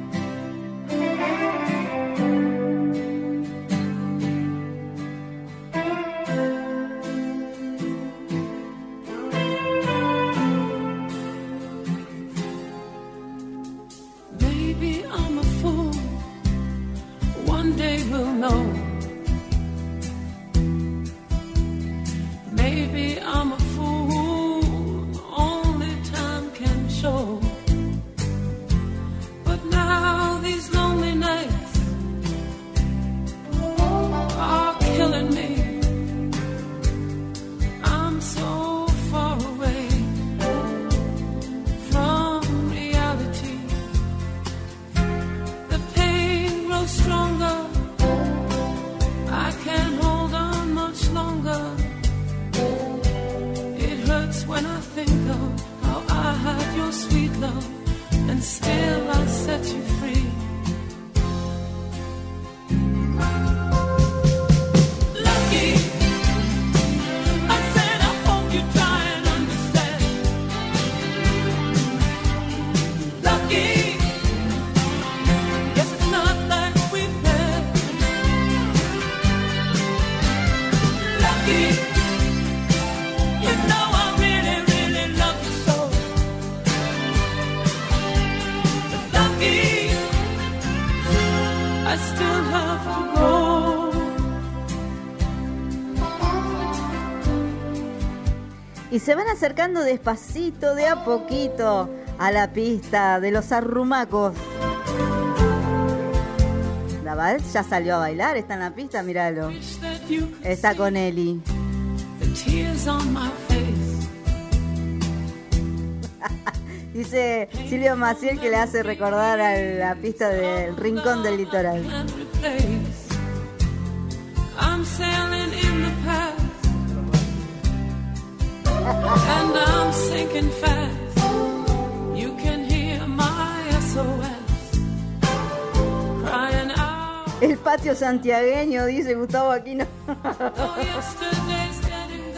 Maybe I'm a fool. One day we'll know. Maybe I'm a fool, only time can show. But now these lonely nights are killing me. I'm so far away from reality. The pain grows stronger. I can't hold on much longer. When I think of how I had your sweet love, and still I set you free. Lucky, I said I hope you try. I still have to go. Y se van acercando despacito, de a poquito, a la pista de los arrumacos. Daval ya salió a bailar, está en la pista, míralo. Está con Eli. Dice Silvio Maciel que le hace recordar a la pista del Rincón del Litoral. I'm sailing in the past and I'm sinking fast. You can hear my S O S crying out. El patio santiagueño, dice Gustavo Aquino. Oh, yesterday's dead and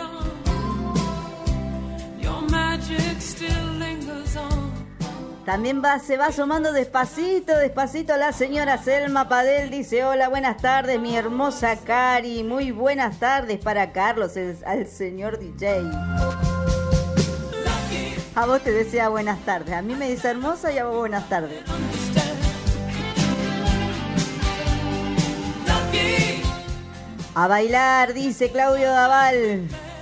gone. Your magic still lingers on. También va, se va asomando despacito, despacito la señora Selma Padel. Dice, hola, buenas tardes, mi hermosa Cari. Muy buenas tardes para Carlos, el, al señor D J. A vos te desea buenas tardes. A mí me dice hermosa y a vos buenas tardes. A bailar, dice Claudio Daval.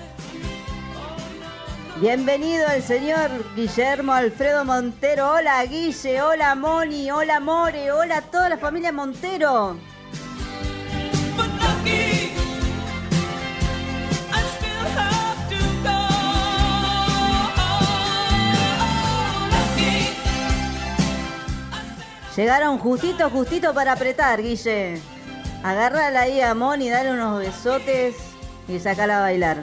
Bienvenido el señor Guillermo Alfredo Montero. Hola Guille, hola Moni, hola More, hola toda la familia Montero. Llegaron justito, justito para apretar, Guille. Agárrala ahí a Moni, dale unos besotes y sacala a bailar.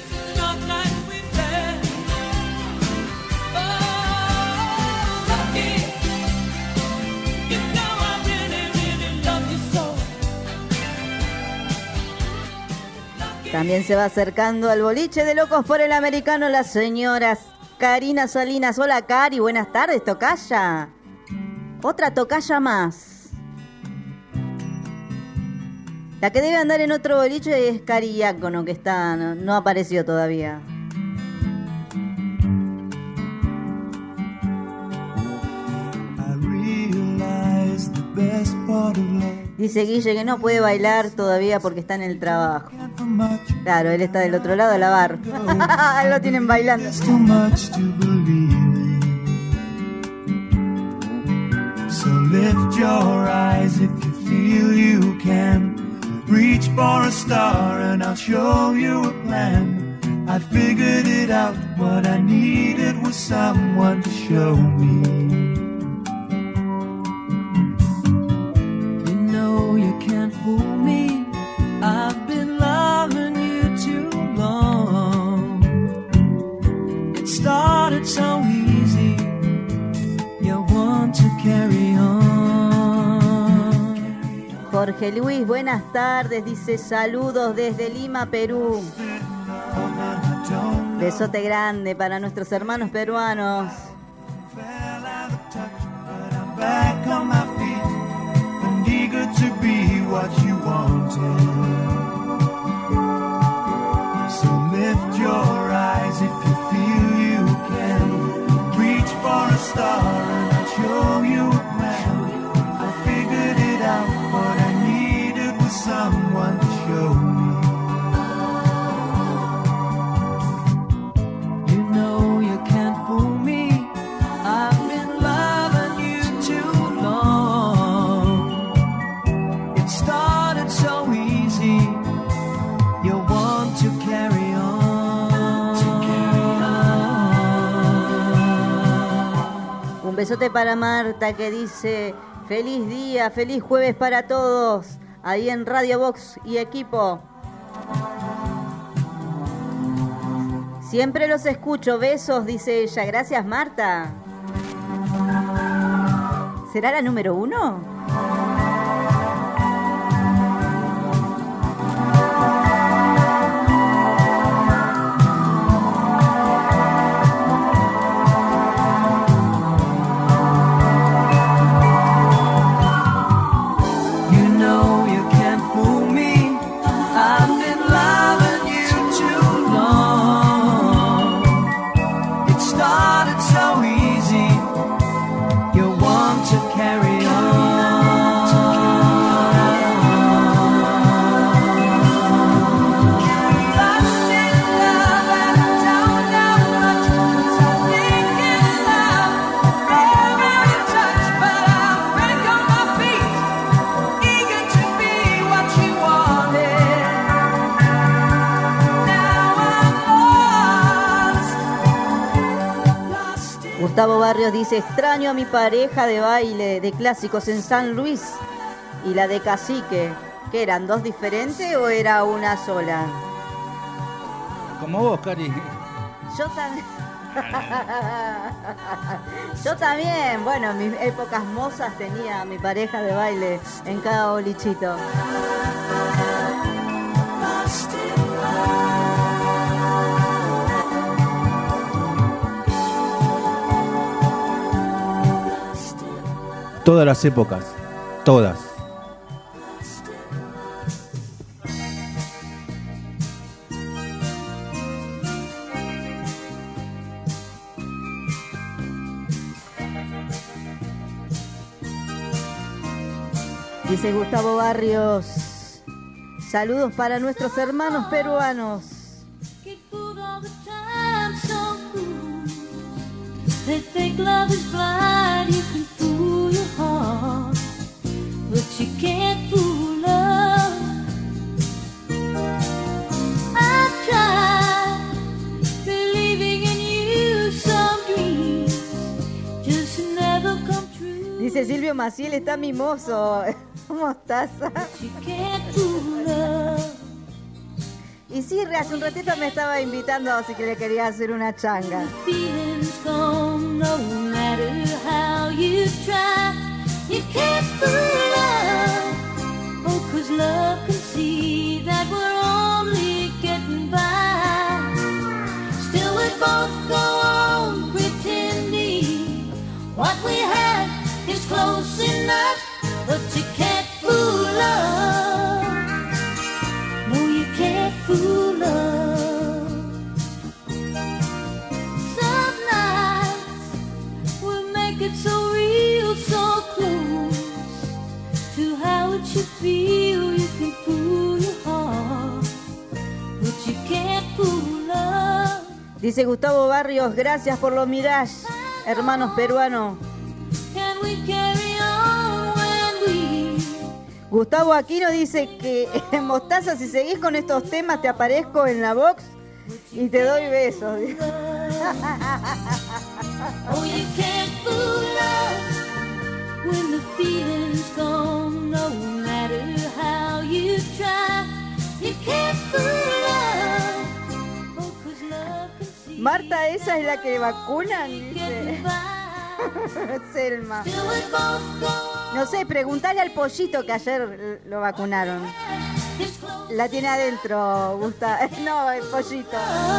También se va acercando al boliche de Locos por el Americano la señora Karina Salinas. Hola Cari, buenas tardes, tocaya. Otra tocaya más. La que debe andar en otro boliche es Cari Iácono, que está, no, no apareció todavía. Dice Guille que no puede bailar todavía porque está en el trabajo. Claro, él está del otro lado a la bar. Lo tienen bailando. So lift your eyes if you feel you can. Reach for a star and I'll show you a plan. I figured it out, what I needed was someone to show me. You know you can't fool me, I've been loving you too long. It started so easy, you want to carry on. Jorge Luis, buenas tardes, dice saludos desde Lima, Perú. Besote grande para nuestros hermanos peruanos. Back on my feet and eager to be what you wanted. So lift your eyes if you feel you can. Reach for a star and I'll show you a plan. I figured it out, what I needed was someone to show me. You know you can't fool me, I've been loving you too long. It started so easy, you want to carry on. To carry on. Un besote para Marta que dice feliz día, feliz jueves para todos. Ahí en Radio Box y equipo. Siempre los escucho, besos, dice ella. Gracias, Marta. ¿Será la número uno? You know you can't fool me, I've been loving you too long. It started so easy, you want to carry on. Gustavo Barrios dice, extraño a mi pareja de baile de clásicos en San Luis y la de Cacique. ¿Qué eran, dos diferentes o era una sola? Como vos, Cari. Yo también. Yo también, bueno, en mis épocas mozas tenía a mi pareja de baile en cada bolichito. Todas las épocas, todas. Dice Gustavo Barrios, saludos para nuestros hermanos peruanos. They think love is blind, you can fool your heart, but you can't fool love. I tried believing in you, some dreams just never come true. Dice Silvio Maciel, está mimoso. Mostaza. You can't fool love. Y sí, hace un ratito me estaba invitando, así que le quería hacer una changa. Feelings gone, no matter how you try, you can't fool love. Oh, 'cause love can see that we're only getting by. Still we both go on pretending what we have is close enough, but you can't fool love. No, you can't fool love. Some nights will make it so real, so close to how it should feel. You can fool your heart, but you can't fool love. Dice Gustavo Barrios, gracias por los Mirage, hermanos peruanos. Can we carry on when we... Gustavo Aquino dice que Mostaza, si seguís con estos temas te aparezco en la box y te doy besos. Oh, you can't fool love when the feeling's gone, no matter how you try. You can't fool love. Oh, 'cause love can see. Marta, esa es la que vacunan, dice Selma. No sé, preguntale al pollito que ayer lo vacunaron. La tiene adentro, Gusta. No, el pollito.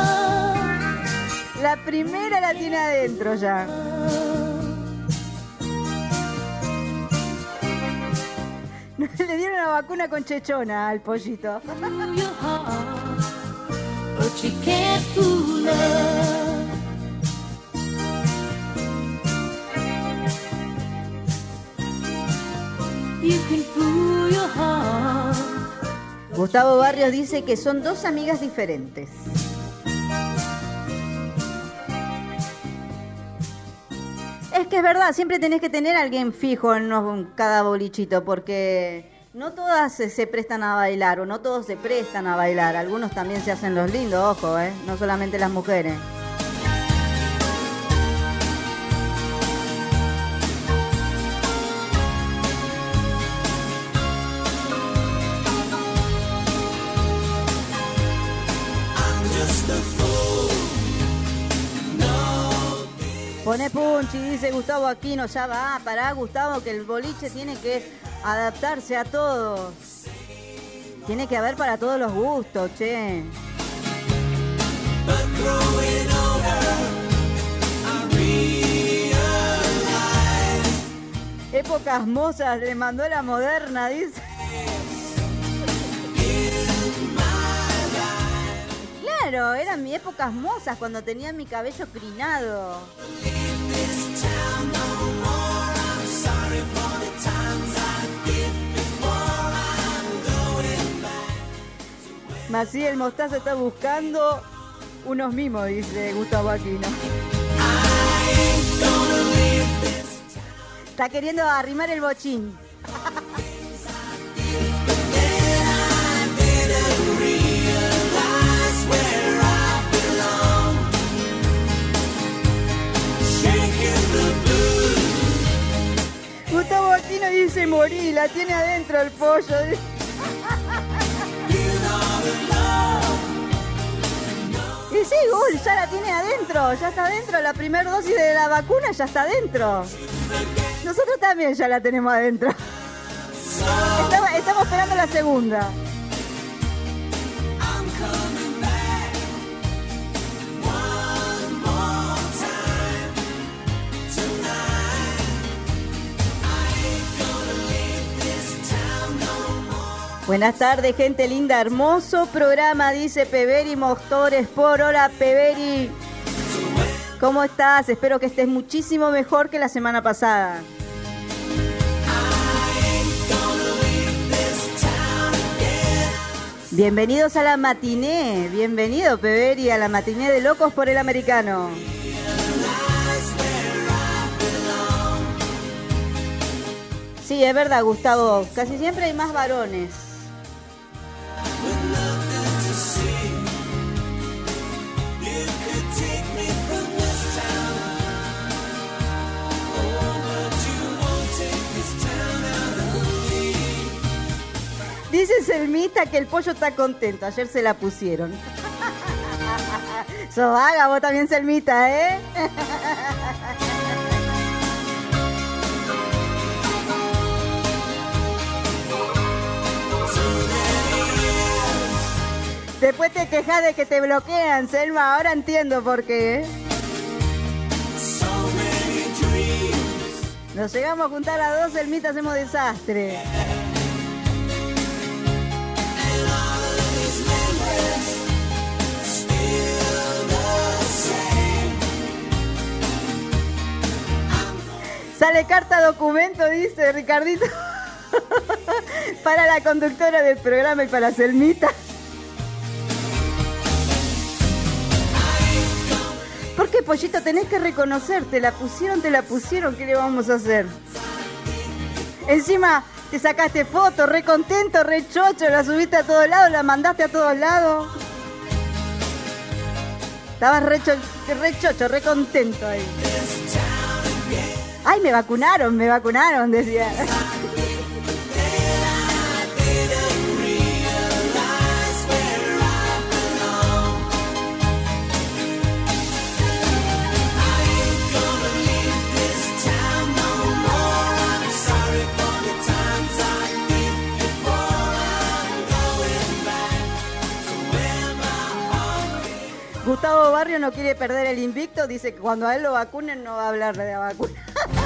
La primera la tiene adentro ya. Le dieron una vacuna con chechona al pollito. But you can't fool love. You can fool your heart. Gustavo Barrios dice que son dos amigas diferentes. Es que es verdad, siempre tenés que tener a alguien fijo en, uno- en cada bolichito, porque no todas se, se prestan a bailar, o no todos se prestan a bailar. Algunos también se hacen los lindos, ojo, ¿eh? No solamente las mujeres. Pone punchi, dice Gustavo Aquino, ya va, pará Gustavo, que el boliche tiene que adaptarse a todos. Tiene que haber para todos los gustos, che. Épocas mozas, le mandó la moderna, dice. Claro, eran mis épocas mozas cuando tenía mi cabello crinado. Maciel Mostaza está buscando unos mimos, dice Gustavo Aquino. Está queriendo arrimar el bochín. Shake it Aquino dice morí, la tiene adentro el pollo. Y sí, Gul, ya la tiene adentro, ya está adentro. La primera dosis de la vacuna ya está adentro. Nosotros también ya la tenemos adentro. Estamos, estamos esperando la segunda. Buenas tardes, gente linda, hermoso programa, dice Peveri Motores por hora. Peveri, ¿cómo estás? Espero que estés muchísimo mejor que la semana pasada. Bienvenidos a la matiné, bienvenido Peveri a la matiné de Locos por el Americano. Sí, es verdad, Gustavo, casi siempre hay más varones. Dice Selmita que el pollo está contento, ayer se la pusieron. Sos vaga vos también, Selmita, ¿eh? Después te quejas de que te bloquean, Selma, ahora entiendo por qué, ¿eh? Nos llegamos a juntar a dos, Selmita, hacemos desastre. Sale carta documento, dice Ricardito, para la conductora del programa y para Selmita. ¿Por qué, Pollito? Tenés que reconocer, te la pusieron, te la pusieron, ¿qué le vamos a hacer? Encima te sacaste fotos, re contento, re chocho, la subiste a todos lados, la mandaste a todos lados. Estabas re, cho re chocho, re contento ahí. Ay, me vacunaron, me vacunaron, decía. Gustavo Barrio no quiere perder el invicto, dice que cuando a él lo vacunen no va a hablar de la vacuna.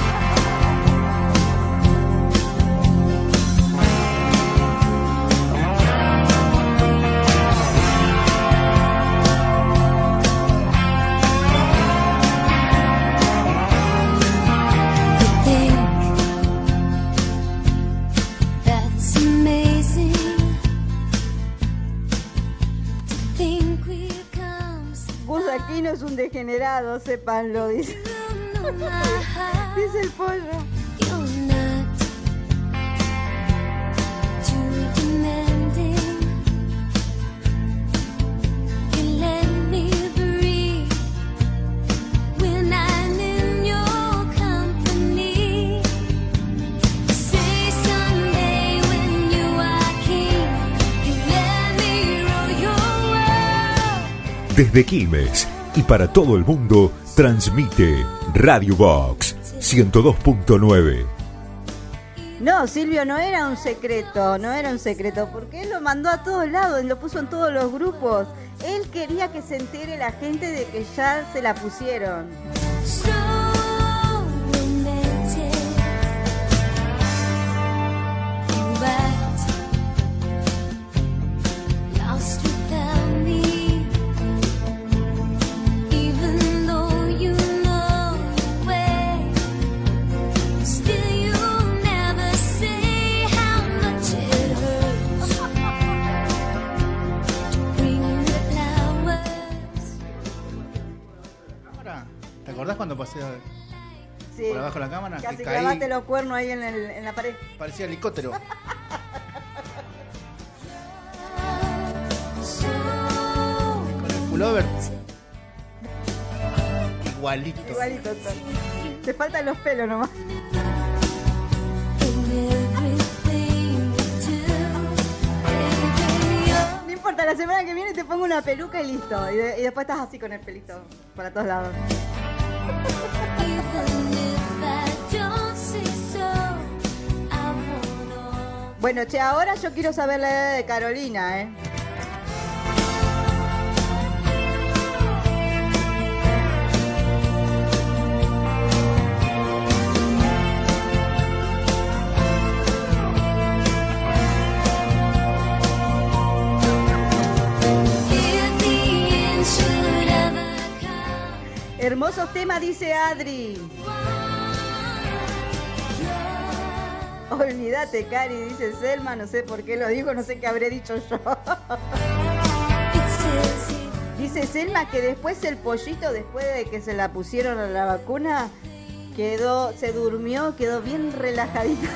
Aquino es un degenerado, sépanlo, dice. Dice el pollo. Desde Quilmes y para todo el mundo, transmite Radio Box ciento dos punto nueve. No, Silvio, no era un secreto, no era un secreto, porque él lo mandó a todos lados, lo puso en todos los grupos. Él quería que se entere la gente de que ya se la pusieron. ¿Te acordás cuando pasé sí, por abajo de la cámara? Casi que caí, clavaste los cuernos ahí en, el, en la pared. Parecía helicóptero. Con el pullover. Igualito. Igualito. Te faltan los pelos nomás. semana que viene te pongo una peluca y listo. Y, de- y después estás así con el pelito para todos lados. Bueno, che, ahora yo quiero saber la edad de Carolina, ¿eh? Hermosos temas, dice Adri. Olvídate, Cari, dice Selma, no sé por qué lo digo, no sé qué habré dicho yo. Dice Selma que después el pollito, después de que se la pusieron a la vacuna, quedó, se durmió, quedó bien relajadito.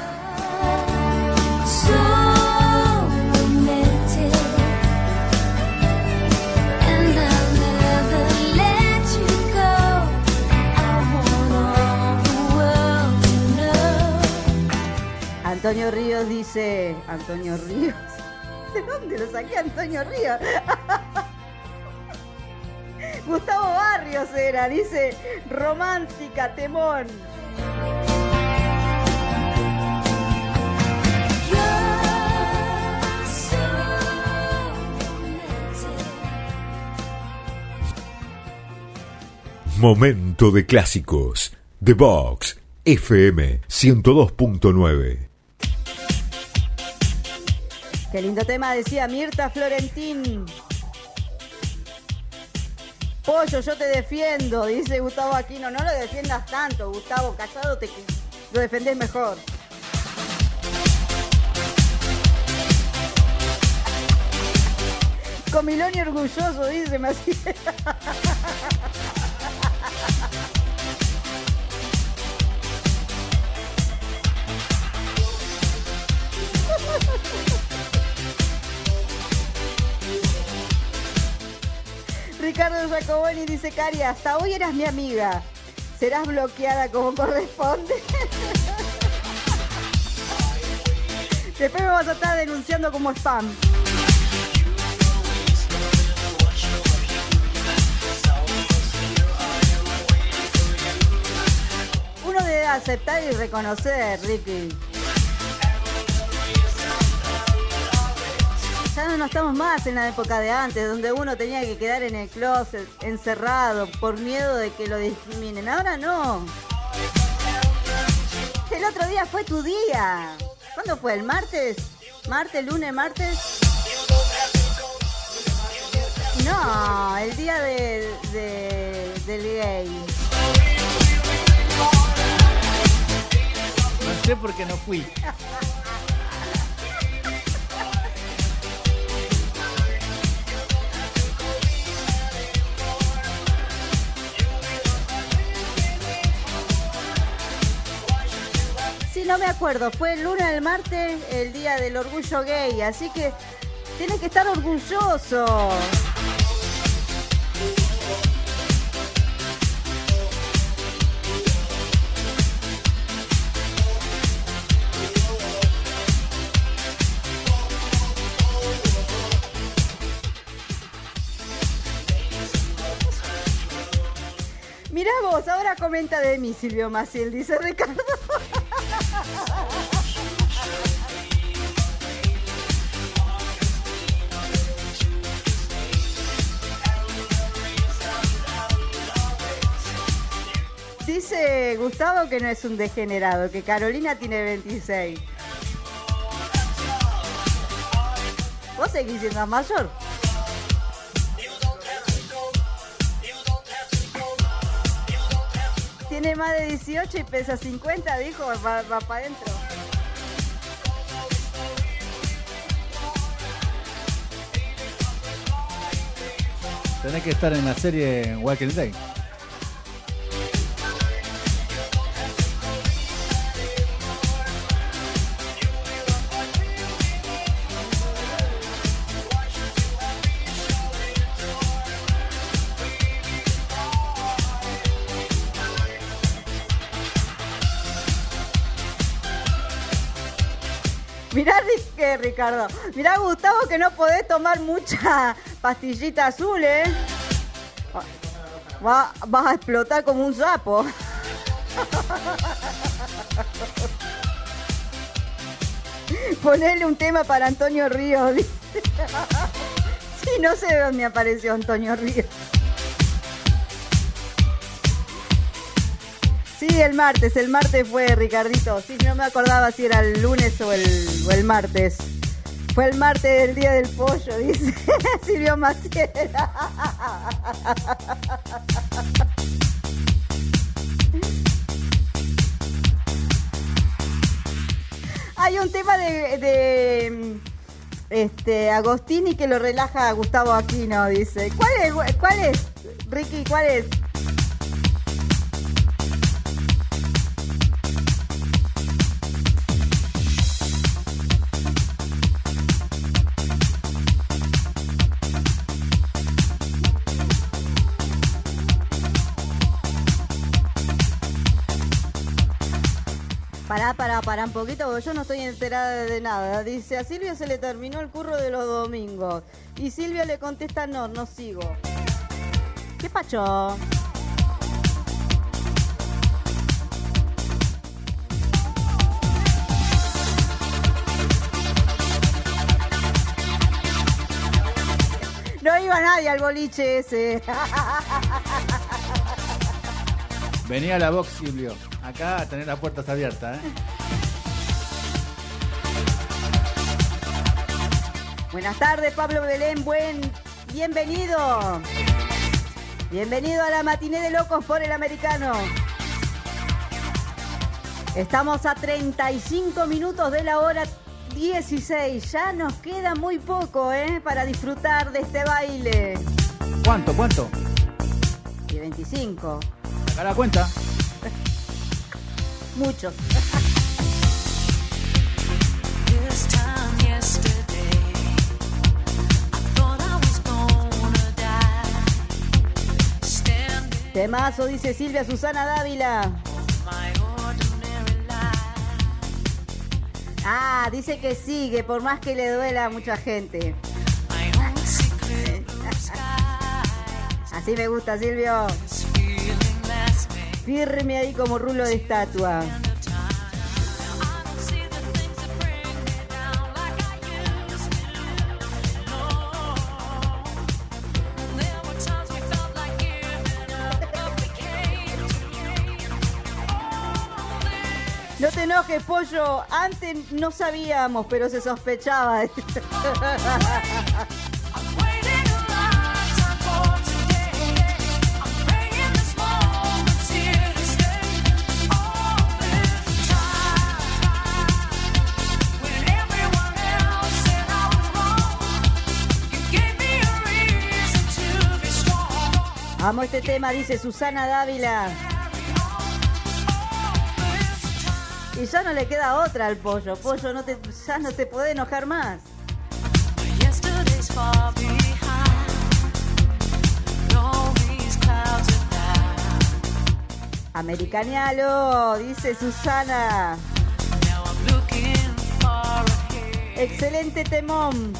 Antonio Ríos dice... Antonio Ríos... ¿De dónde lo saqué Antonio Ríos? Gustavo Barrios era, dice... Romántica, temón. Momento de clásicos. The Box F M ciento dos punto nueve. Qué lindo tema, decía Mirta Florentín. Pollo, yo te defiendo, dice Gustavo Aquino. No lo defiendas tanto, Gustavo, callado te lo defendés mejor. Comilón y orgulloso, dice Maciel. Ricardo Giacoboni dice, Cari, hasta hoy eras mi amiga. Serás bloqueada como corresponde. Después me vas a estar denunciando como spam. Uno debe aceptar y reconocer, Ricky. Ya no estamos más en la época de antes, donde uno tenía que quedar en el closet, encerrado, por miedo de que lo discriminen. Ahora no. El otro día fue tu día. ¿Cuándo fue? ¿El martes? ¿Martes, lunes, martes? No, el día de, de, del gay. No sé por qué no fui. Sí, no me acuerdo, fue el lunes o el martes, el día del orgullo gay, así que tienes que estar orgulloso. Mirá vos, ahora comenta de mí, Silvio Maciel, dice Ricardo. Dice Gustavo que no es un degenerado, que Carolina tiene veintiséis. ¿Vos seguís siendo mayor? Tiene más de dieciocho y pesa cincuenta, dijo, va, va para adentro. Tenés que estar en la serie Walking Dead. Mirá, Rick- Ricardo. Mirá, Gustavo, que no podés tomar mucha pastillita azul, ¿eh? Va, vas a explotar como un sapo. Ponele un tema para Antonio Ríos, dice. Sí, no sé dónde apareció Antonio Ríos. Sí, el martes, el martes fue, Ricardito. Sí, no me acordaba si era el lunes o el, o el martes. Fue el martes del Día del Pollo, dice Silvio Maciera. Hay un tema de, de este Agostini que lo relaja a Gustavo Aquino, dice. ¿Cuál es, cuál es, Ricky? ¿Cuál es? Pará, pará, pará un poquito, porque yo no estoy enterada de nada. Dice, a Silvio se le terminó el curro de los domingos. Y Silvio le contesta, no, no sigo. ¿Qué pacho? No iba nadie al boliche ese. Venía a la box, Silvio. Acá a tener las puertas abiertas, ¿eh? Buenas tardes, Pablo Belén. Buen... Bienvenido. Bienvenido a la matiné de locos por el americano. Estamos a treinta y cinco minutos de la hora dieciséis. Ya nos queda muy poco, ¿eh? Para disfrutar de este baile. ¿Cuánto, cuánto? Y veinticinco. Saca la cuenta. Muchos. Temazo, dice Silvia Susana Dávila. Ah, dice que sigue, por más que le duela a mucha gente. Así me gusta, Silvio. Firme ahí como rulo de estatua. No te enojes, Pollo. Antes no sabíamos, pero se sospechaba. Amo este tema, dice Susana Dávila. Y ya no le queda otra al Pollo. Pollo, no te, ya no te podés enojar más. Americanialo, dice Susana. Excelente temón.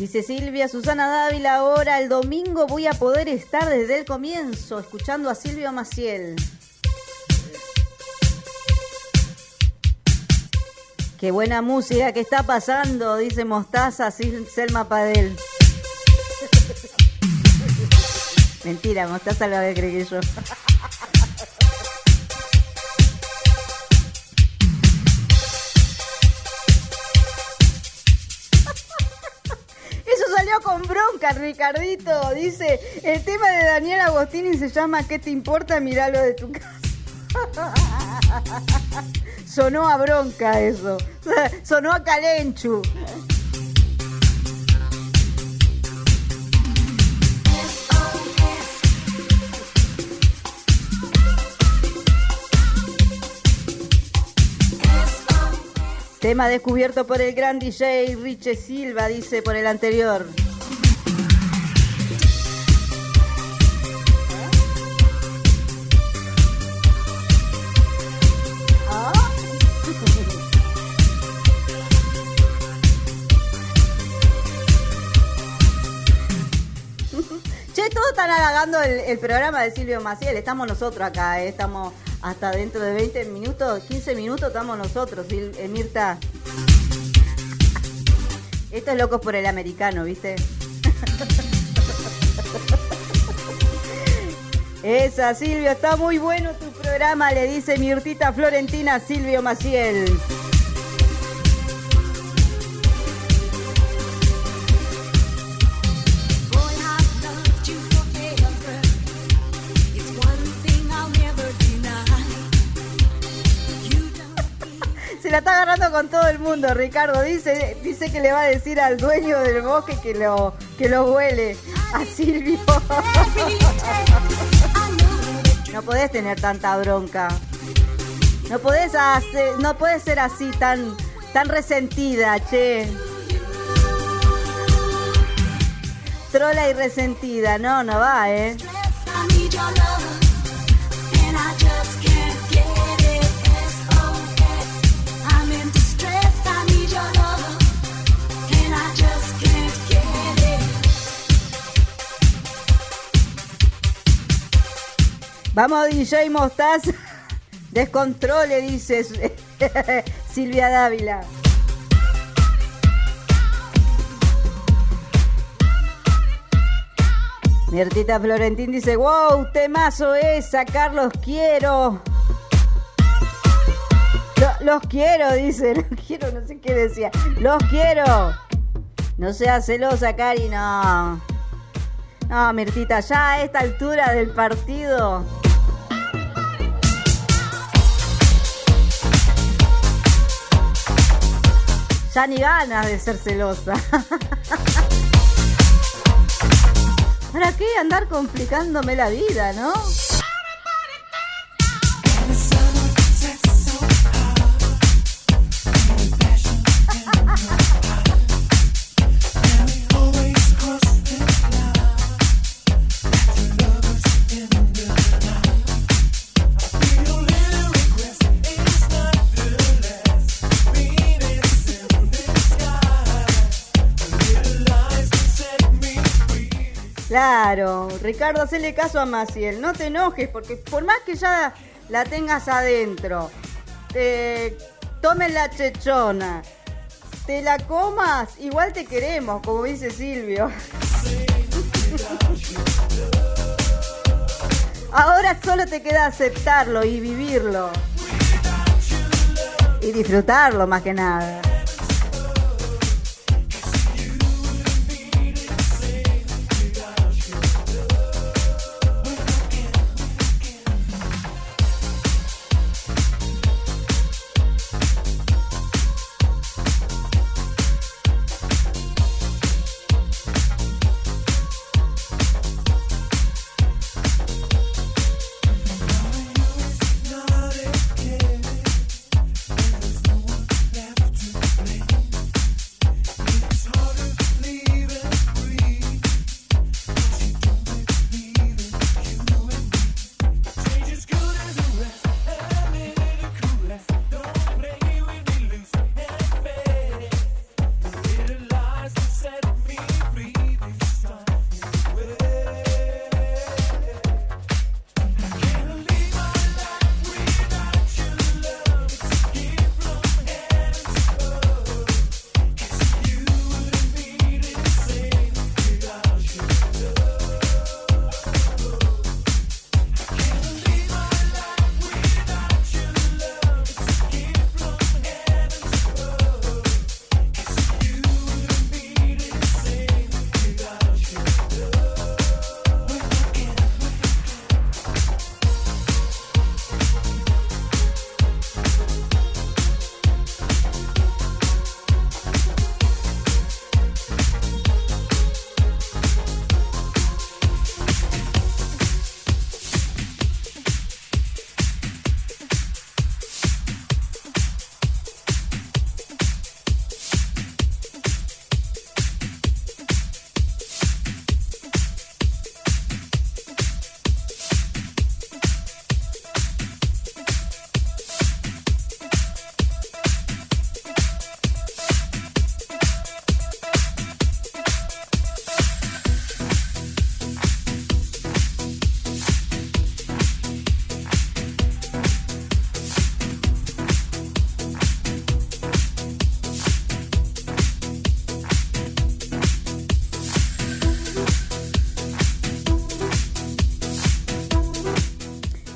Dice Silvia, Susana Dávila, ahora el domingo voy a poder estar desde el comienzo escuchando a Silvio Maciel. Qué buena música que está pasando, dice Mostaza, Selma Padel. Mentira, Mostaza lo que cree que yo. Eso salió con bronca, Ricardito. Dice, el tema de Daniel Agostini se llama ¿Qué te importa? Miralo de tu casa. Sonó a bronca eso. Sonó a calenchu. Tema descubierto por el gran D J Richie Silva, dice por el anterior. Che, todos están halagando el, el programa de Silvio Maciel. Estamos nosotros acá, ¿eh? Estamos hasta dentro de veinte minutos, quince minutos estamos nosotros, eh, Mirta. Esto es Locos por el Americano, ¿viste? Esa, Silvio, está muy bueno tu programa, le dice Mirtita Florentina a Silvio Maciel. La está agarrando con todo el mundo, Ricardo. Dice, dice que le va a decir al dueño del bosque que lo, que lo huele a Silvio. No podés tener tanta bronca. No podés hacer, no podés ser así tan, tan resentida, che. Trola y resentida. No, no va, eh. Vamos, D J Mostaza. Descontrole, dice Silvia Dávila. Mirtita Florentín dice, wow, temazo esa, Carlos, quiero. Lo, los quiero, dice, los quiero, no sé qué decía. Los quiero. No seas celosa, Cari, no. No, Mirtita, ya a esta altura del partido. Ya ni ganas de ser celosa. ¿Para qué andar complicándome la vida, no? Claro, Ricardo, hacele caso a Maciel, no te enojes, porque por más que ya la tengas adentro, te tomes la chechona, te la comas, igual te queremos, como dice Silvio. Ahora solo te queda aceptarlo y vivirlo. Y disfrutarlo más que nada.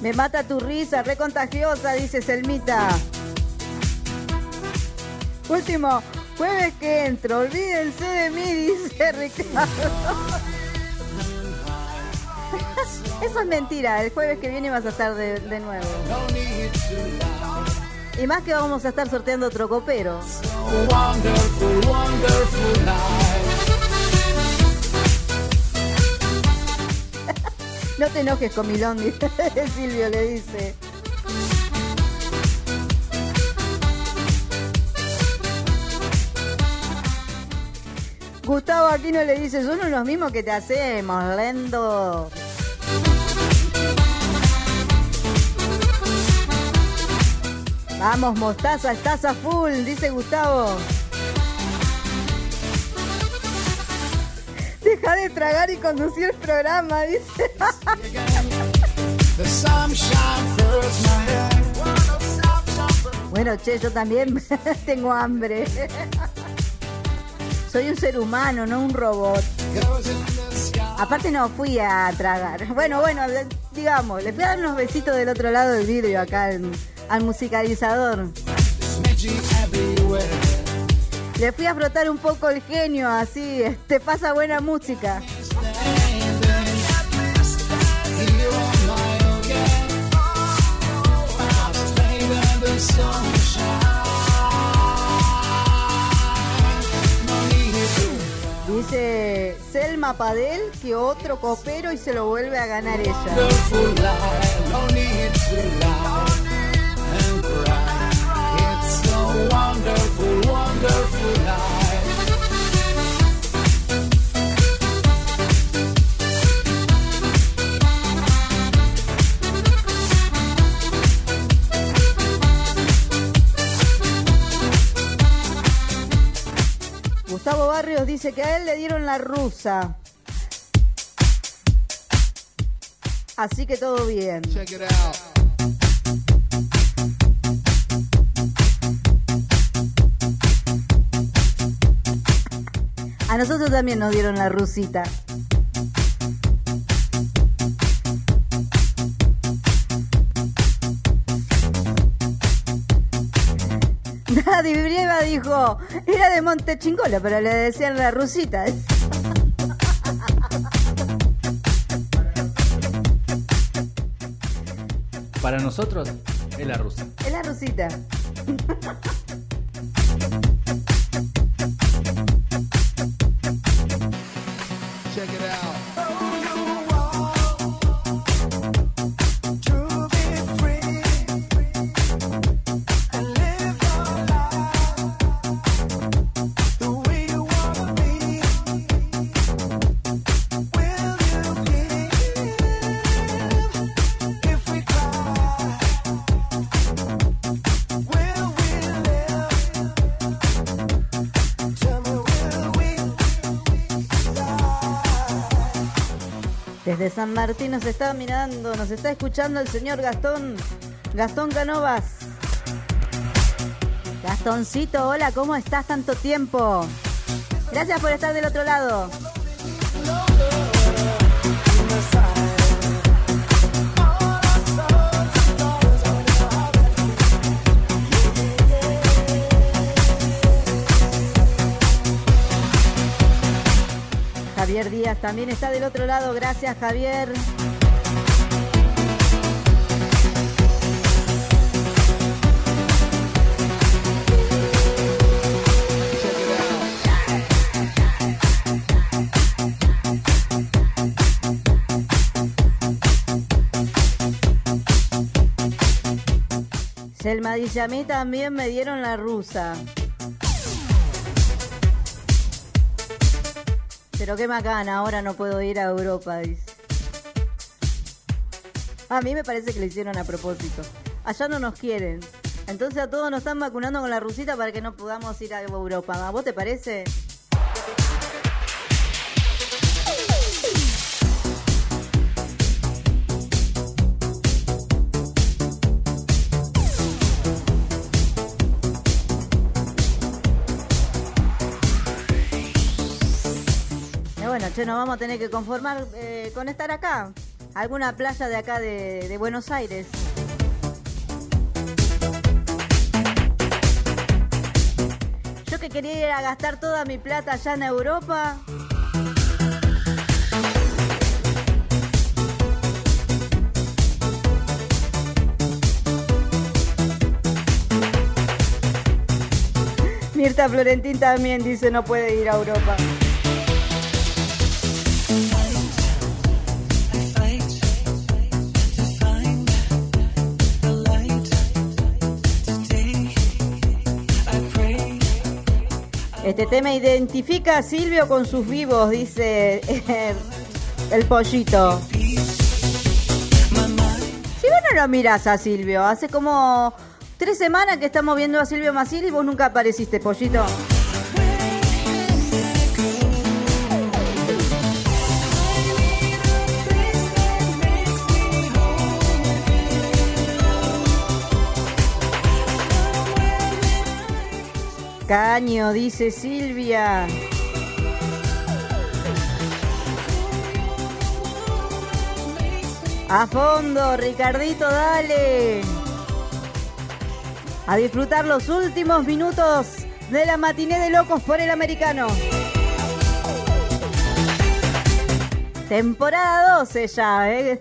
Me mata tu risa, re contagiosa, dice Selmita. Último, jueves que entro, olvídense de mí, dice Ricardo. Eso es mentira, el jueves que viene vas a estar de, de nuevo. Y más que vamos a estar sorteando otro copero. Wonderful, wonderful night. No te enojes, comilón, Silvio le dice. Gustavo Aquino le dice, son los mismos que te hacemos, lendo. Vamos, mostaza, estás a full, dice Gustavo. Deja de tragar y conducir el programa, dice. Bueno, che, yo también tengo hambre. Soy un ser humano, no un robot. Aparte no fui a tragar. Bueno, bueno, digamos, le fui a dar unos besitos del otro lado del vidrio acá al, al musicalizador. Le fui a frotar un poco el genio, así, te pasa buena música. Dice Selma Padel que otro copero y se lo vuelve a ganar ella. Wonderful, wonderful night. Gustavo Barrios dice que a él le dieron la rusa. Así que todo bien. Check it out. A nosotros también nos dieron la rusita. Nadie Brieva dijo, era de Montechingola, pero le decían la rusita. Para nosotros es la rusa. Es la rusita. Check it out. Desde San Martín nos está mirando, nos está escuchando el señor Gastón, Gastón Canovas. Gastoncito, hola, ¿cómo estás? Tanto tiempo. Gracias por estar del otro lado. Javier Díaz también está del otro lado. Gracias, Javier. Selma dice, a mí también me dieron la rusa. Pero qué macana, ahora no puedo ir a Europa, dice. A mí me parece que lo hicieron a propósito. Allá no nos quieren. Entonces a todos nos están vacunando con la rusita para que no podamos ir a Europa. ¿A vos te parece? Bueno, che, nos vamos a tener que conformar eh, con estar acá. alguna playa de acá de, de Buenos Aires. Yo que quería ir a gastar toda mi plata allá en Europa. Mirta Florentín también dice no puede ir a Europa. Este tema identifica a Silvio con sus vivos, dice eh, el pollito. Si vos no lo mirás a Silvio, hace como tres semanas que estamos viendo a Silvio Masil y vos nunca apareciste, pollito. Caño, dice Silvia. A fondo, Ricardito, dale. A disfrutar los últimos minutos de la matiné de Locos por el Americano. Temporada doce ya, ¿eh?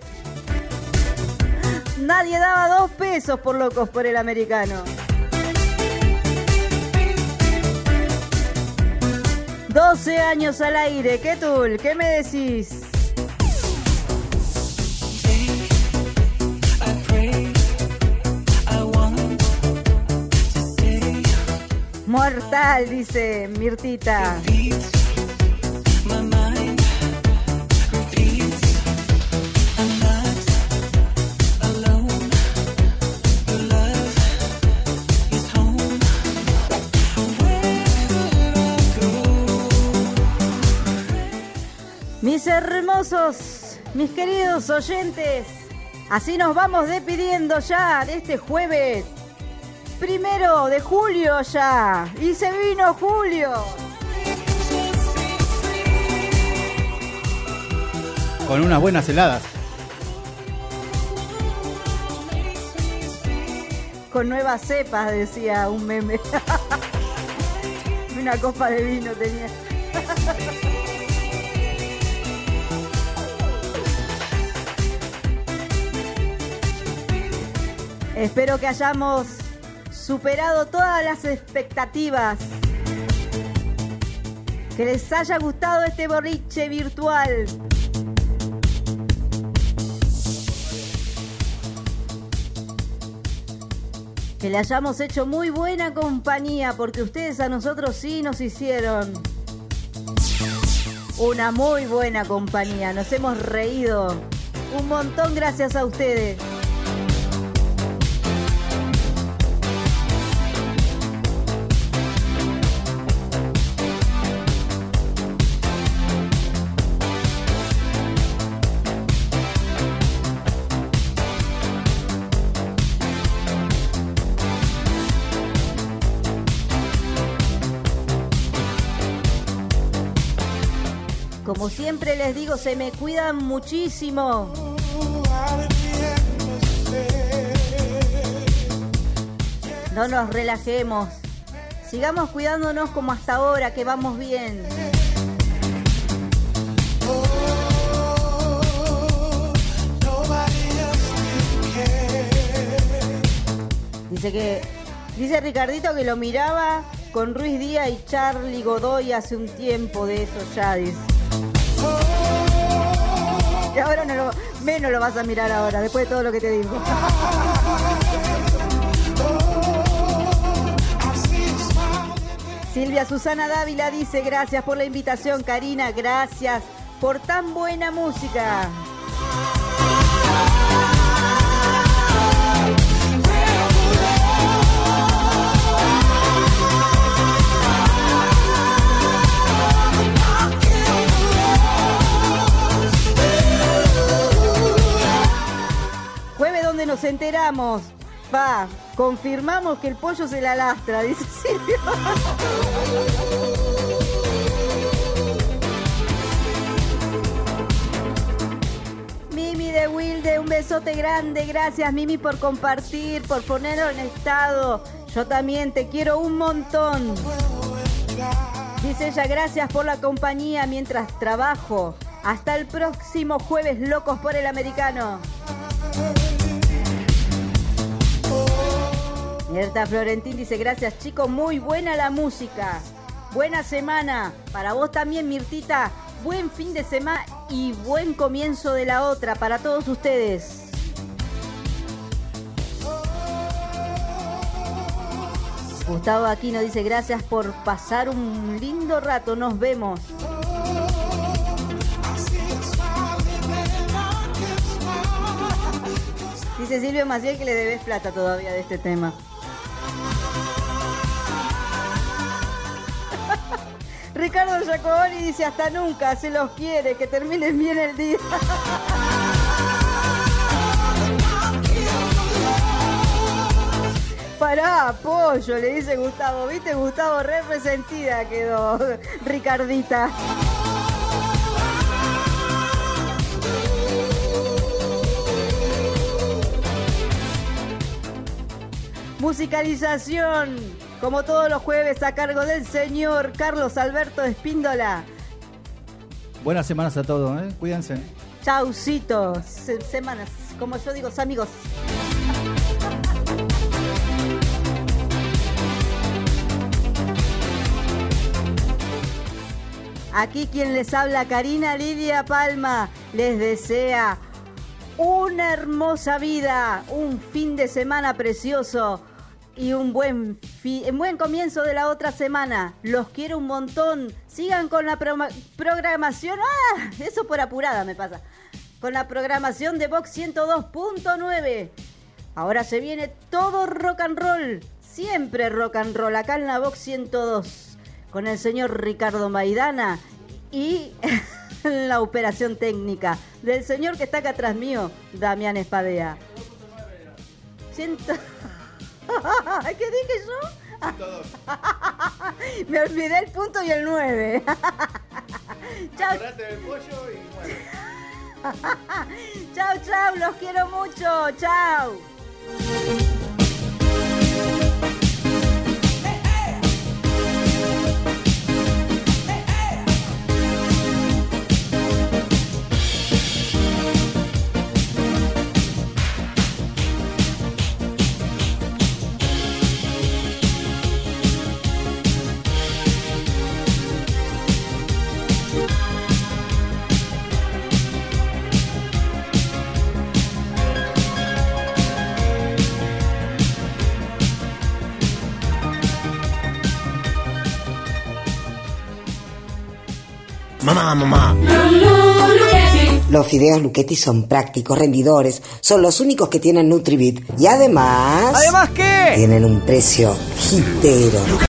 Nadie daba dos pesos por Locos por el Americano. doce años al aire, ¿qué tul? ¿Qué me decís? Mortal, dice Mirtita. Mis hermosos, mis queridos oyentes, así nos vamos despidiendo ya de este jueves primero de julio ya. Y se vino julio. Con unas buenas heladas. Con nuevas cepas, decía un meme. Una copa de vino tenía. Espero que hayamos superado todas las expectativas. Que les haya gustado este boliche virtual. Que le hayamos hecho muy buena compañía, porque ustedes a nosotros sí nos hicieron una muy buena compañía. Nos hemos reído un montón gracias a ustedes. Como siempre les digo, se me cuidan muchísimo. No nos relajemos. Sigamos cuidándonos como hasta ahora, que vamos bien. Dice que, dice Ricardito que lo miraba con Ruiz Díaz y Charlie Godoy hace un tiempo de eso ya, dice. Y ahora no lo, menos lo vas a mirar ahora, después de todo lo que te digo. Silvia Susana Dávila dice, gracias por la invitación, Karina, gracias por tan buena música. Jueves donde nos enteramos, va, confirmamos que el pollo se la lastra, dice Silvio. Mimi de besote grande. Gracias, Mimi, por compartir, por ponerlo en estado. Yo también te quiero un montón. Dice ella, gracias por la compañía mientras trabajo. Hasta el próximo jueves, locos por el americano. Mirta Florentín dice, gracias, chicos, muy buena la música. Buena semana. Para vos también, Mirtita. Buen fin de semana y buen comienzo de la otra para todos ustedes. Gustavo Aquino dice, gracias por pasar un lindo rato. Nos vemos. Dice Silvio Maciel que le debes plata todavía de este tema. Ricardo Giacoboni dice, hasta nunca, se los quiere, que terminen bien el día. Pará, pollo, le dice Gustavo. ¿Viste, Gustavo? Re resentida quedó Ricardita. Musicalización, como todos los jueves, a cargo del señor Carlos Alberto Espíndola. Buenas semanas a todos, ¿eh? Cuídense. Chaucitos, Se- semanas, como yo digo, amigos. Aquí quien les habla, Karina Lidia Palma, les desea una hermosa vida, un fin de semana precioso y un buen, fi- un buen comienzo de la otra semana. Los quiero un montón. Sigan con la pro- programación. ¡Ah! Eso por apurada me pasa. Con la programación de Vox ciento dos punto nueve. Ahora se viene todo rock and roll. Siempre rock and roll acá en la Vox ciento dos. Con el señor Ricardo Maidana y la operación técnica del señor que está acá atrás mío, Damián Espadea. Ciento... ¿Qué dije yo? Me olvidé el punto y el nueve. Chao. Acordate del pollo y nueve. Chao, chao, los quiero mucho. Chao. Mamá, mamá. Los fideos Luchetti son prácticos, rendidores, son los únicos que tienen Nutribit y además... ¿Además qué? Tienen un precio hitero.